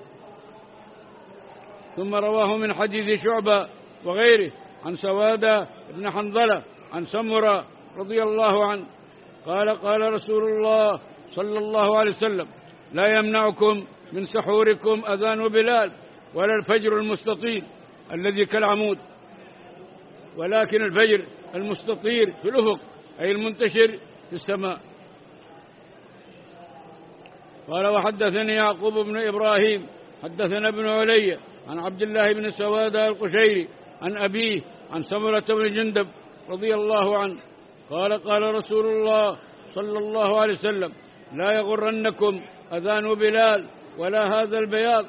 ثم رواه من حديث شعبة وغيره عن سوادة بن حنظلة عن سمرة رضي الله عنه قال: قال رسول الله صلى الله عليه وسلم: لا يمنعكم من سحوركم أذان بلال ولا الفجر المستطيل الذي كالعمود، ولكن الفجر المستطير في الأفق، أي المنتشر في السماء. قال: وحدثني يعقوب بن إبراهيم حدثنا ابن علي عن عبد الله بن سوادة القشيري عن أبيه عن سمرة بن جندب رضي الله عنه قال: قال رسول الله صلى الله عليه وسلم: لا يغرنكم أذان بلال ولا هذا البياض،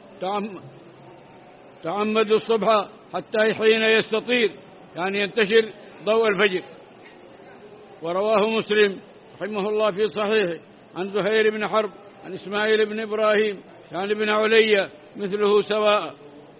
تعمدوا الصبح حتى حين يستطير، يعني ينتشر ضوء الفجر. ورواه مسلم رحمه الله في صحيحه عن زهير بن حرب عن إسماعيل بن إبراهيم يعني بن علي مثله سواء.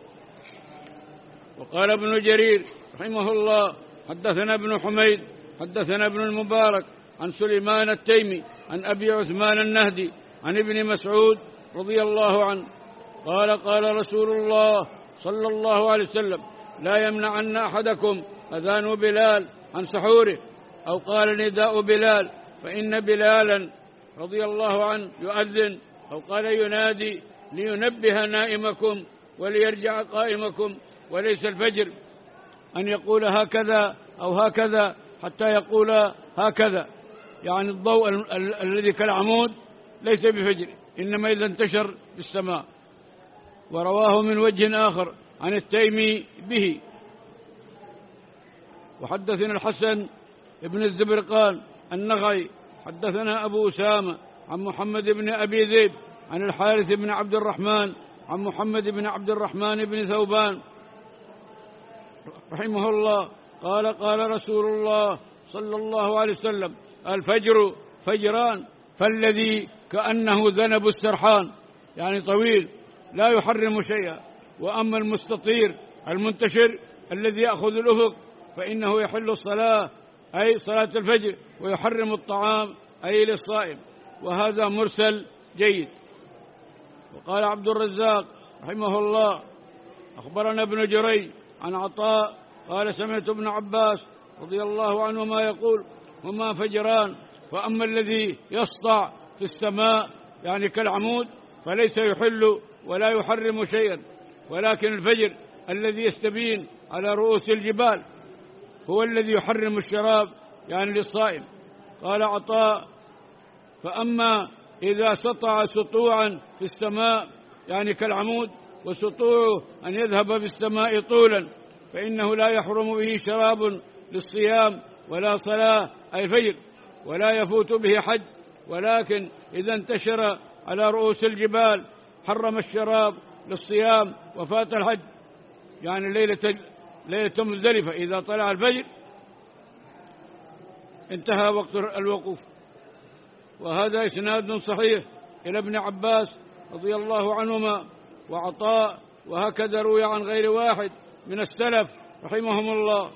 وقال ابن جرير رحمه الله: حدثنا ابن حميد حدثنا ابن المبارك عن سليمان التيمي عن أبي عثمان النهدي عن ابن مسعود رضي الله عنه قال: قال رسول الله صلى الله عليه وسلم: لا يمنعن أحدكم أذان بلال عن سحوره، أو قال نداء بلال، فإن بلالا رضي الله عنه يؤذن، أو قال ينادي لينبه نائمكم وليرجع قائمكم، وليس الفجر أن يقول هكذا أو هكذا حتى يقول هكذا، يعني الضوء ال- ال- الذي كالعمود ليس بفجر، إنما إذا انتشر بالسماء. ورواه من وجه آخر عن التيمي به. وحدثنا الحسن ابن الزبرقان النخعي حدثنا أبو أسامة عن محمد بن أبي ذئب عن الحارث بن عبد الرحمن عن محمد بن عبد الرحمن بن ثوبان رحمه الله قال: قال رسول الله صلى الله عليه وسلم: الفجر فجران، فالذي كأنه ذنب السرحان، يعني طويل لا يحرم شيئا، وأما المستطير المنتشر الذي يأخذ الأفق فإنه يحل الصلاة، أي صلاة الفجر، ويحرم الطعام، أي للصائم. وهذا مرسل جيد. وقال عبد الرزاق رحمه الله: أخبرنا ابن جريج عن عطاء قال: سمعت ابن عباس رضي الله عنهما يقول: هما فجران، فأما الذي يسطع في السماء يعني كالعمود فليس يحل ولا يحرم شيئا، ولكن الفجر الذي يستبين على رؤوس الجبال هو الذي يحرم الشراب يعني للصائم. قال عطاء: فأما إذا سطع سطوعا في السماء يعني كالعمود وسطوعه أن يذهب في السماء طولا فإنه لا يحرم به شراب للصيام ولا صلاة أي فجر ولا يفوت به حج، ولكن إذا انتشر على رؤوس الجبال حرم الشراب للصيام وفات الحج. يعني ليلة ليلة مزدلفة إذا طلع الفجر انتهى وقت الوقوف. وهذا إسناد صحيح إلى ابن عباس رضي الله عنهما وعطاء، وهكذا روي عن غير واحد من السلف رحمهم الله.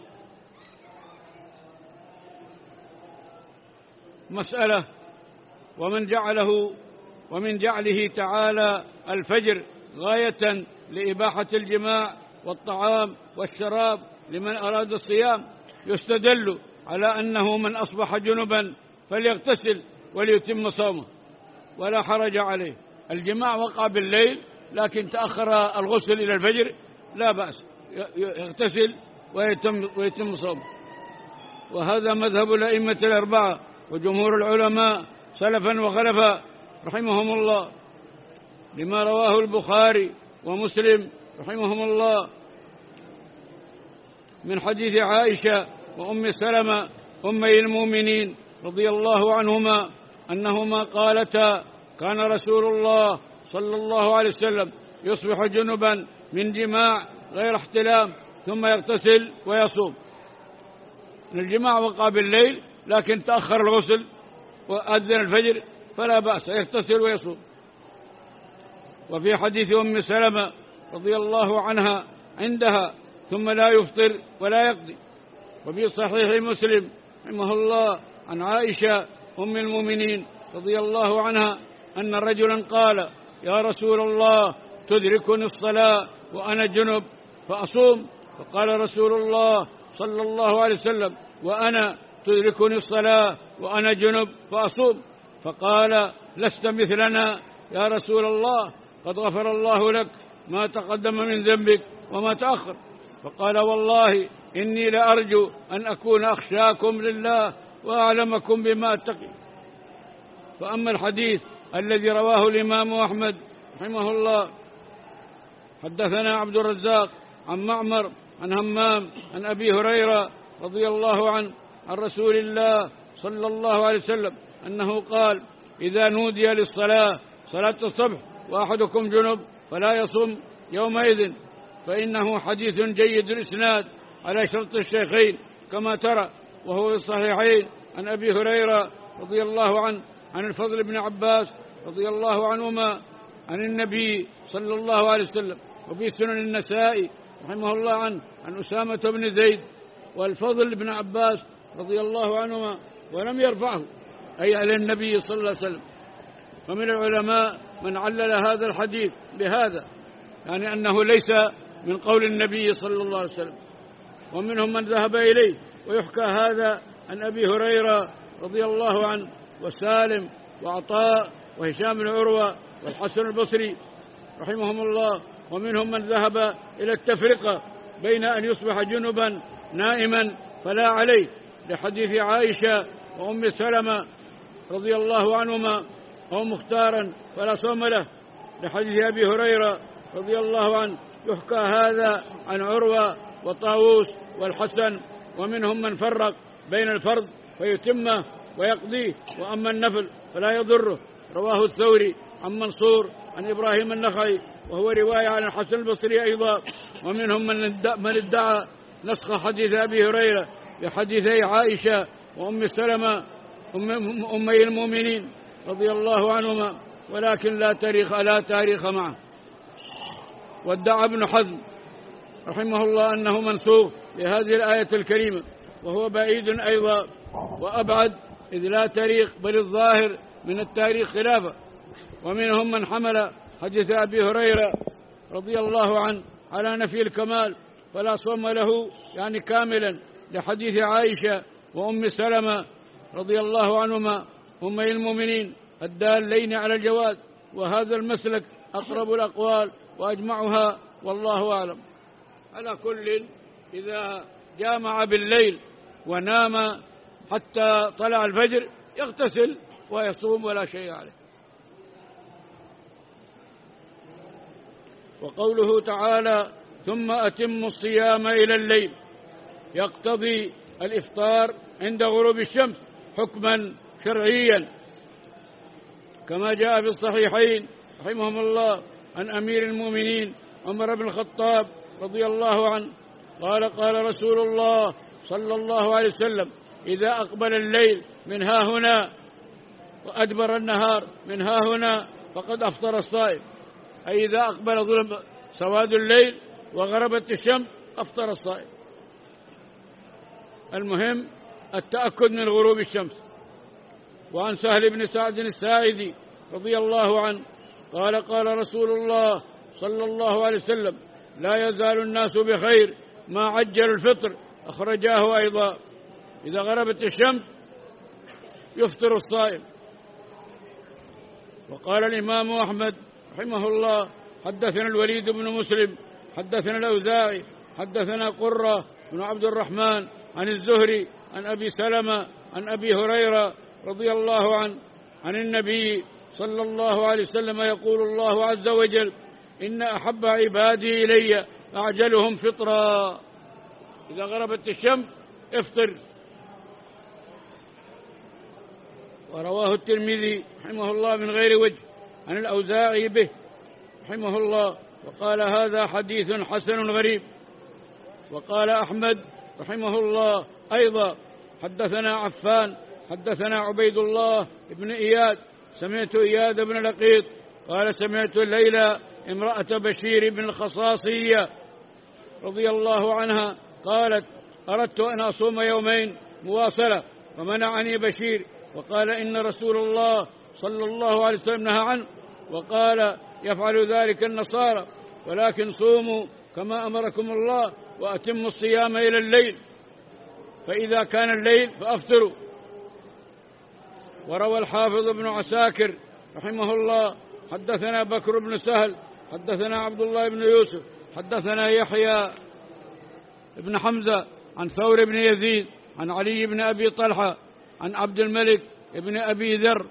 مسألة: ومن جعله ومن جعله تعالى الفجر غاية لإباحة الجماع والطعام والشراب لمن أراد الصيام يستدل على أنه من أصبح جنبا فليغتسل وليتم صومه ولا حرج عليه. الجماع وقع بالليل لكن تأخر الغسل إلى الفجر لا بأس، يغتسل ويتم, ويتم صومه. وهذا مذهب الأئمة الأربعة وجمهور العلماء سلفا وخلفا رحمهم الله، لما رواه البخاري ومسلم رحمهم الله من حديث عائشة وأم سلمة أمي المؤمنين رضي الله عنهما أنهما قالتا: كان رسول الله صلى الله عليه وسلم يصبح جنبا من جماع غير احتلام ثم يغتسل ويصوم. الجماع وقع بالليل لكن تأخر الغسل وأذن الفجر فلا بأس، يغتسل ويصوم. وفي حديث أم سلمة رضي الله عنها عندها: ثم لا يفطر ولا يقضي. وفي صحيح مسلم رحمه الله عن عائشة أم المؤمنين رضي الله عنها أن رجلا قال: يا رسول الله تدركني الصلاة وأنا جنب فأصوم؟ فقال رسول الله صلى الله عليه وسلم: وأنا تدركني الصلاة وأنا جنب فأصوم؟ فقال: لست مثلنا يا رسول الله، قد غفر الله لك ما تقدم من ذنبك وما تأخر. فقال: والله إني لأرجو أن أكون أخشاكم لله وأعلمكم بما أتقي. فأما الحديث الذي رواه الإمام أحمد رحمه الله: حدثنا عبد الرزاق عن معمر عن همام عن أبي هريرة رضي الله عنه عن رسول الله صلى الله عليه وسلم أنه قال: إذا نودي للصلاة صلاة الصبح وأحدكم جنب فلا يصوم يومئذ، فإنه حديث جيد الإسناد على شرط الشيخين كما ترى، وهو في الصحيحين عن أبي هريرة رضي الله عنه عن الفضل بن عباس رضي الله عنهما عن النبي صلى الله عليه وسلم. وفي سنن النسائي رحمه الله عنه عن أسامة بن زيد والفضل بن عباس رضي الله عنهما ولم يرفعه أي على النبي صلى الله عليه وسلم. ومن العلماء من علل هذا الحديث بهذا، يعني أنه ليس من قول النبي صلى الله عليه وسلم، ومنهم من ذهب إليه. ويحكى هذا عن أبي هريرة رضي الله عنه وسالم وعطاء وهشام بن عروة والحسن البصري رحمهم الله. ومنهم من ذهب إلى التفرقة بين أن يصبح جنبا نائما فلا عليه، لحديث عائشة وأم سلمة رضي الله عنهما، أو مختارا فلا صوم له، لحديث أبي هريرة رضي الله عنه. يحكى هذا عن عروة وطاووس والحسن. ومنهم من فرق بين الفرض فيتمه ويقضيه، وأما النفل فلا يضره. رواه الثوري عن منصور عن إبراهيم النخعي، وهو رواية عن الحسن البصري أيضا. ومنهم من ادعى نسخ حديث أبي هريرة بحديثي عائشة وأم سلمة أمي المؤمنين رضي الله عنهما، ولكن لا تاريخ لا تاريخ معه. وادعى ابن حزم رحمه الله أنه منسوخ بهذه الآية الكريمة، وهو بعيد أيضا وأبعد، إذ لا تاريخ بل الظاهر من التاريخ خلافه. ومنهم من حمل حديث أبي هريرة رضي الله عنه على نفي الكمال فلا صوم له، يعني كاملا، لحديث عائشة وأم سلمة رضي الله عنهما أمي المؤمنين الدالين على الجواز. وهذا المسلك أقرب الأقوال وأجمعها، والله أعلم. على كل إذا جامع بالليل ونام حتى طلع الفجر يغتسل ويصوم ولا شيء عليه. وقوله تعالى ثم أتم الصيام إلى الليل يقتضي الإفطار عند غروب الشمس حكما شرعيا، كما جاء في الصحيحين رحمهم الله عن أمير المؤمنين عمر بن الخطاب رضي الله عنه قال قال رسول الله صلى الله عليه وسلم إذا أقبل الليل من ها هنا وأدبر النهار من ها هنا فقد أفطر الصائم، أي إذا أقبل ظلم سواد الليل وغربت الشمس أفطر الصائم. المهم التأكد من غروب الشمس. وعن سهل بن سعد الساعدي رضي الله عنه قال قال رسول الله صلى الله عليه وسلم لا يزال الناس بخير ما عجل الفطر، أخرجاه أيضا. إذا غربت الشمس يفطر الصائم. وقال الإمام أحمد رحمه الله حدثنا الوليد بن مسلم حدثنا الأوزاعي حدثنا قرة بن عبد الرحمن عن الزهري عن أبي سلمة عن أبي هريرة رضي الله عنه عن النبي صلى الله عليه وسلم يقول الله عز وجل إن أحب عبادي إلي أعجلهم فطرا، إذا غربت الشمس افطر. ورواه الترمذي رحمه الله من غير وجه عن الأوزاعي به رحمه الله وقال هذا حديث حسن غريب. وقال أحمد رحمه الله أيضا حدثنا عفان حدثنا عبيد الله بن إياد سمعت إياد بن لقيط قال سمعت الليلة امرأة بشير بن الخصاصية رضي الله عنها قالت أردت أن أصوم يومين مواصلة فمنعني بشير وقال إن رسول الله صلى الله عليه وسلم نهى عنه وقال يفعل ذلك النصارى، ولكن صوموا كما أمركم الله وأتموا الصيام إلى الليل، فإذا كان الليل فأفطروا. وروى الحافظ ابن عساكر رحمه الله حدثنا بكر بن سهل حدثنا عبد الله بن يوسف حدثنا يحيى بن حمزة عن ثور بن يزيد عن علي بن أبي طلحة عن عبد الملك بن أبي ذر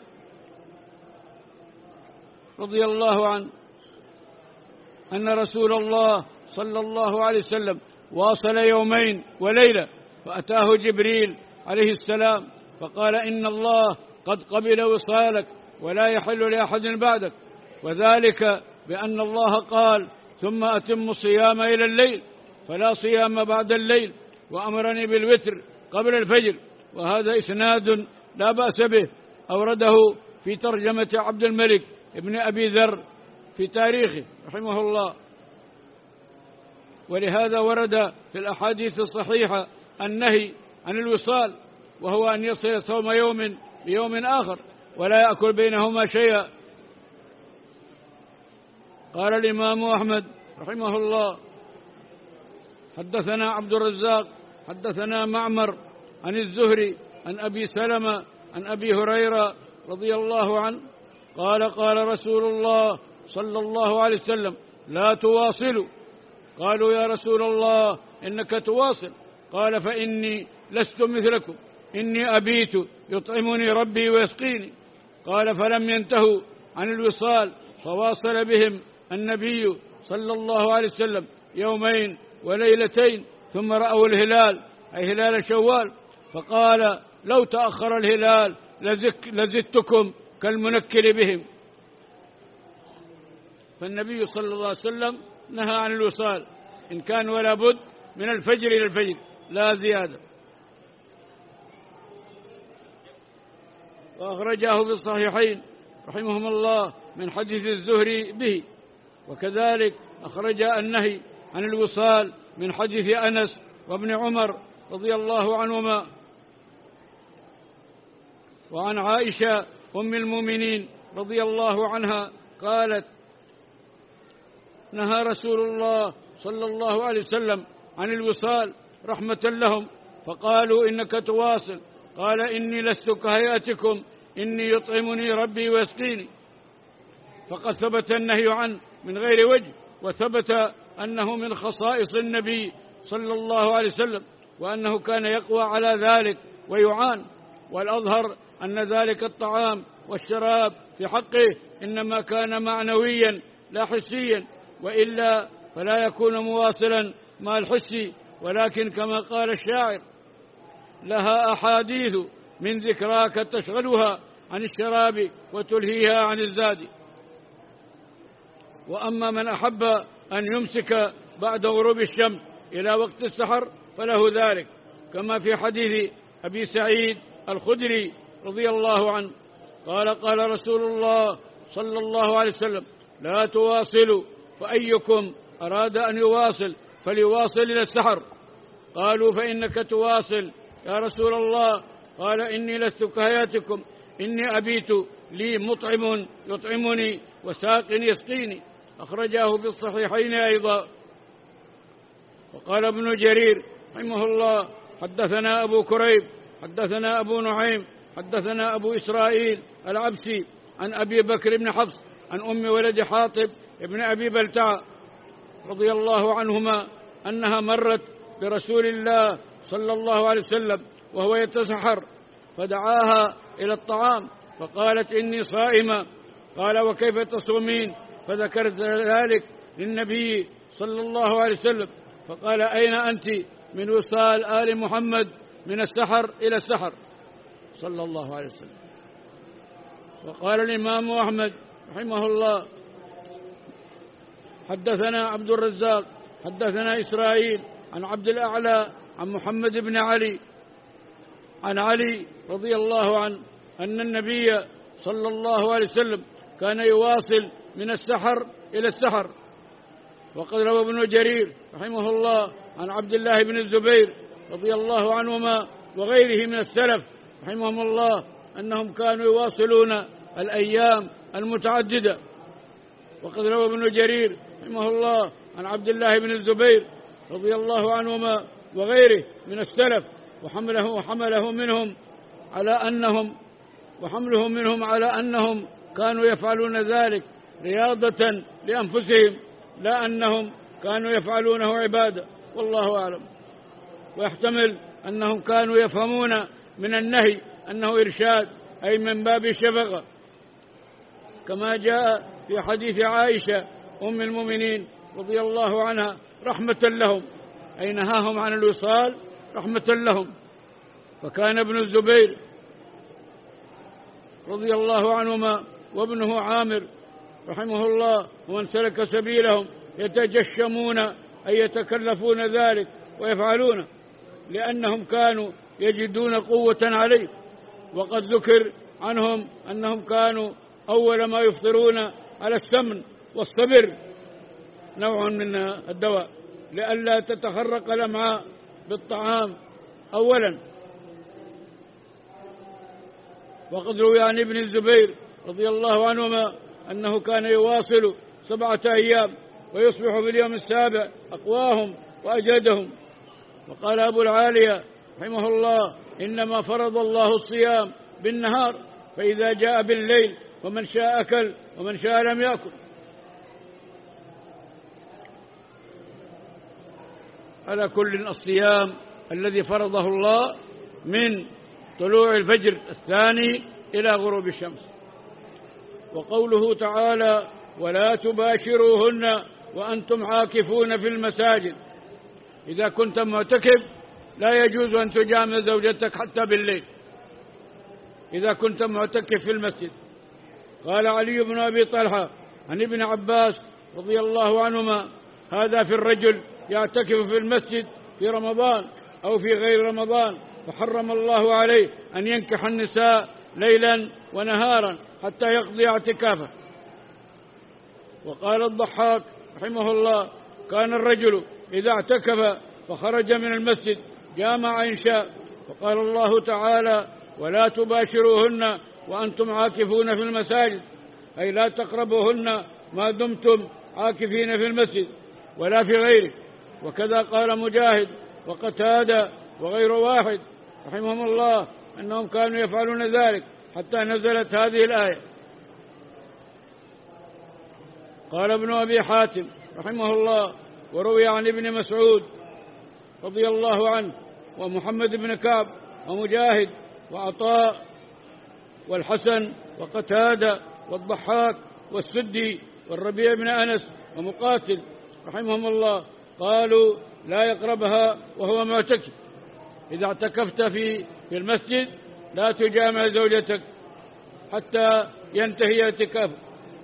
رضي الله عنه أن رسول الله صلى الله عليه وسلم واصل يومين وليلة فأتاه جبريل عليه السلام فقال إن الله قد قبل وصالك ولا يحل لأحد بعدك، وذلك بأن الله قال ثم أتم الصيام إلى الليل فلا صيام بعد الليل، وأمرني بالوتر قبل الفجر. وهذا إسناد لا بأس به، أورده في ترجمة عبد الملك ابن أبي ذر في تاريخه رحمه الله. ولهذا ورد في الأحاديث الصحيحة النهي عن الوصال، وهو أن يصل صوم يوم بيوم آخر ولا يأكل بينهما شيئا. قال الإمام أحمد رحمه الله حدثنا عبد الرزاق حدثنا معمر عن الزهري عن أبي سلمة عن أبي هريرة رضي الله عنه قال قال رسول الله صلى الله عليه وسلم لا تواصلوا. قالوا يا رسول الله إنك تواصل، قال فإني لست مثلكم إني أبيت يطعمني ربي ويسقيني. قال فلم ينتهوا عن الوصال فواصل بهم النبي صلى الله عليه وسلم يومين وليلتين ثم رأوا الهلال أي هلال شوال فقال لو تأخر الهلال لزدتكم كالمنكل بهم. فالنبي صلى الله عليه وسلم نهى عن الوصال إن كان ولا بد من الفجر إلى الفجر لا زيادة. وأخرجاه في الصحيحين رحمهم الله من حديث الزهري به، وكذلك أخرج النهي عن الوصال من حديث أنس وابن عمر رضي الله عنهما. وعن عائشة أم المؤمنين رضي الله عنها قالت نهى رسول الله صلى الله عليه وسلم عن الوصال رحمة لهم فقالوا إنك تواصل، قال إني لست كهيئتكم إني يطعمني ربي ويسقيني. فقد ثبت النهي عنه من غير وجه وثبت أنه من خصائص النبي صلى الله عليه وسلم، وأنه كان يقوى على ذلك ويعان. والأظهر أن ذلك الطعام والشراب في حقه إنما كان معنويا لا حسيا، وإلا فلا يكون مواصلا مع الحس، ولكن كما قال الشاعر: لها أحاديث من ذكراك تشغلها عن الشراب وتلهيها عن الزاد. وأما من أحب أن يمسك بعد غروب الشمس إلى وقت السحر فله ذلك، كما في حديث أبي سعيد الخدري رضي الله عنه قال: قال رسول الله صلى الله عليه وسلم: لا تواصلوا، فأيكم أراد أن يواصل فليواصل إلى السحر. قالوا: فإنك تواصل يا رسول الله. قال: إني لست كهياتكم، إني أبيت لي مطعم يطعمني وساق يسقيني. أخرجاه في الصحيحين أيضا. وقال ابن جرير رحمه الله: حدثنا أبو كريب حدثنا أبو نعيم حدثنا أبو إسرائيل العبسي عن أبي بكر بن حفص عن أم ولد حاطب ابن أبي بلتع رضي الله عنهما أنها مرت برسول الله صلى الله عليه وسلم وهو يتسحر، فدعاها إلى الطعام فقالت: إني صائمة. قال: وكيف تصومين؟ فذكرت ذلك للنبي صلى الله عليه وسلم، فقال: أين أنت من وصال آل محمد من السحر إلى السحر صلى الله عليه وسلم. وقال الإمام أحمد رحمه الله: حدثنا عبد الرزاق حدثنا إسرائيل عن عبد الأعلى عن محمد بن علي عن علي رضي الله عنه أن النبي صلى الله عليه وسلم كان يواصل من السحر إلى السحر. وقد روى ابن جرير رحمه الله عن عبد الله بن الزبير رضي الله عنهما وغيره من السلف رحمهم الله أنهم كانوا يواصلون الأيام المتعددة. وقد روى ابن جرير رحمه الله عن عبد الله بن الزبير رضي الله عنهما وغيره من السلف وحمله وحمله منهم على أنهم وحمله منهم على أنهم كانوا يفعلون ذلك رياضة لأنفسهم، لا أنهم كانوا يفعلونه عبادة، والله أعلم. ويحتمل أنهم كانوا يفهمون من النهي أنه إرشاد، أي من باب الشفقة، كما جاء في حديث عائشة أم المؤمنين رضي الله عنها: رحمة لهم، أي نهاهم عن الوصال رحمة لهم. فكان ابن الزبير رضي الله عنهما وابنه عامر رحمه الله ومن سلك سبيلهم يتجشمون أي يتكلفون ذلك ويفعلون، لأنهم كانوا يجدون قوة عليه. وقد ذكر عنهم أنهم كانوا أول ما يفطرون على السمن والصبر، نوع من الدواء، لئلا تتخرق الأمعاء بالطعام أولا. وقد روي عن ابن الزبير رضي الله عنهما أنه كان يواصل سبعة أيام ويصبح في اليوم السابع أقواهم وأجدهم. وقال أبو العالية رحمه الله: إنما فرض الله الصيام بالنهار، فإذا جاء بالليل ومن شاء أكل ومن شاء لم يأكل. على كل الصيام الذي فرضه الله من طلوع الفجر الثاني إلى غروب الشمس. وقوله تعالى: ولا تباشروهن وأنتم عاكفون في المساجد، إذا كنت معتكف لا يجوز أن تجامع زوجتك حتى بالليل إذا كنت معتكف في المسجد. قال علي بن أبي طلحة عن ابن عباس رضي الله عنهما: هذا في الرجل يعتكف في المسجد في رمضان أو في غير رمضان، فحرم الله عليه أن ينكح النساء ليلا ونهارا حتى يقضي اعتكافه. وقال الضحاك رحمه الله: كان الرجل إذا اعتكف فخرج من المسجد جامع إن شاء، فقال الله تعالى: ولا تباشروهن وأنتم عاكفون في المساجد، أي لا تقربوهن ما دمتم عاكفين في المسجد ولا في غيره. وكذا قال مجاهد وقتادة وغير واحد رحمهم الله أنهم كانوا يفعلون ذلك حتى نزلت هذه الآية. قال ابن أبي حاتم رحمه الله: وروي عن ابن مسعود رضي الله عنه ومحمد بن كعب ومجاهد وعطاء والحسن وقتادة والضحاك والسدي والربيع بن أنس ومقاتل رحمهم الله قالوا لا يقربها وهو معتكف. إذا اعتكفت في في المسجد لا تجامع زوجتك حتى ينتهي اعتكافك.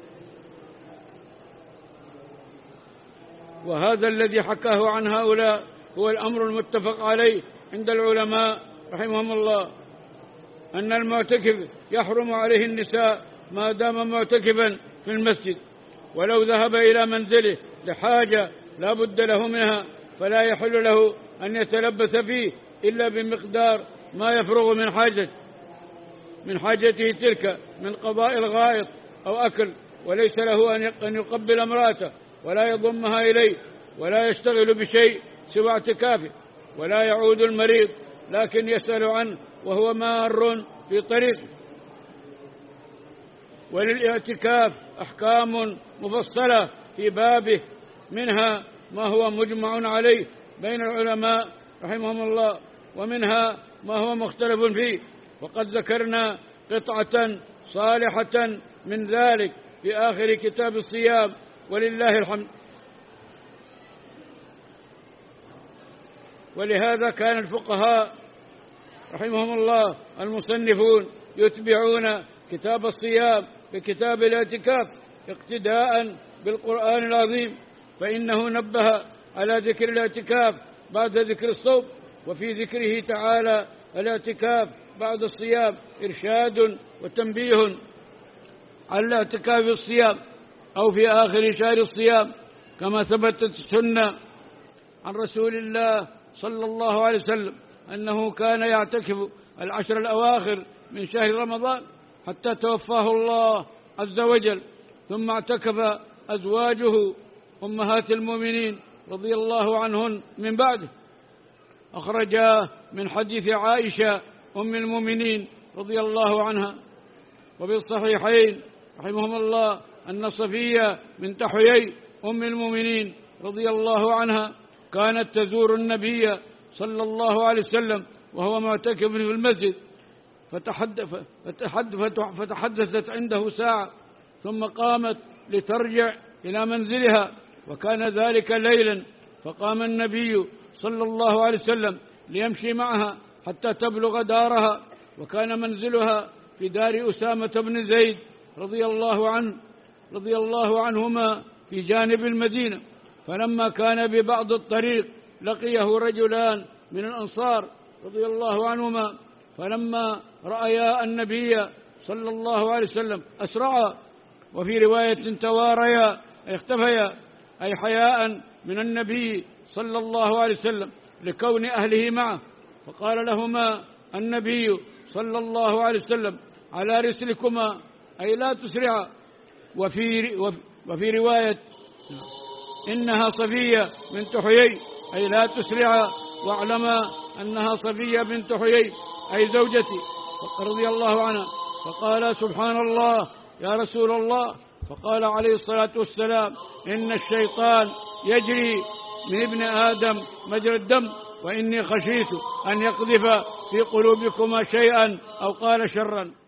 وهذا الذي حكاه عن هؤلاء هو الأمر المتفق عليه عند العلماء رحمهم الله، أن المعتكف يحرم عليه النساء ما دام معتكفا في المسجد، ولو ذهب إلى منزله لحاجة لا بد له منها فلا يحل له أن يتلبس فيه إلا بمقدار ما يفرغ من حاجة من حاجته تلك من قضاء الغائط أو أكل، وليس له أن يقبل امرأته ولا يضمها إليه ولا يشتغل بشيء سوى اعتكافه، ولا يعود المريض لكن يسأل عنه وهو مار في طريقه. وللاعتكاف أحكام مفصلة في بابه، منها ما هو مجمع عليه بين العلماء رحمهم الله، ومنها ما هو مختلف فيه، وقد ذكرنا قطعة صالحة من ذلك في آخر كتاب الصيام ولله الحمد. ولهذا كان الفقهاء رحمهم الله المصنفون يتبعون كتاب الصيام بكتاب الاعتكاف اقتداء بالقرآن العظيم، فإنه نبه على ذكر الاعتكاف بعد ذكر الصوم، وفي ذكره تعالى الاعتكاف بعد الصيام إرشاد وتنبيه على الاعتكاف في الصيام أو في آخر شهر الصيام، كما ثبتت السنة عن رسول الله صلى الله عليه وسلم أنه كان يعتكف العشر الأواخر من شهر رمضان حتى توفاه الله عز وجل، ثم اعتكف أزواجه أمهات المؤمنين رضي الله عنهن من بعده. أخرجا من حديث عائشة أم المؤمنين رضي الله عنها. وبالصحيحين رحمهم الله أن صفية بنت حيي أم المؤمنين رضي الله عنها كانت تزور النبي صلى الله عليه وسلم وهو معتكف في المسجد، فتحدث فتحدثت عنده ساعة ثم قامت لترجع إلى منزلها، وكان ذلك ليلا، فقام النبي صلى الله عليه وسلم ليمشي معها حتى تبلغ دارها، وكان منزلها في دار أسامة بن زيد رضي الله عنه رضي الله عنهما في جانب المدينة. فلما كان ببعض الطريق لقيه رجلان من الأنصار رضي الله عنهما، فلما رأيا النبي صلى الله عليه وسلم أسرعا، وفي رواية تواريا أي اختفيا، أي حياء من النبي صلى الله عليه وسلم لكون أهله معه. فقال لهما النبي صلى الله عليه وسلم على رسلكما أي لا تسرعا. وفي, وفي رواية إنها صفية بنت حيي أي لا تسرعا، واعلما أنها صفية بنت حيي أي زوجتي رضي الله عنها. فقال سبحان الله يا رسول الله. فقال عليه الصلاة والسلام إن الشيطان يجري من ابن آدم مجرى الدم، وإني خشيت أن يقذف في قلوبكما شيئا أو قال شرا.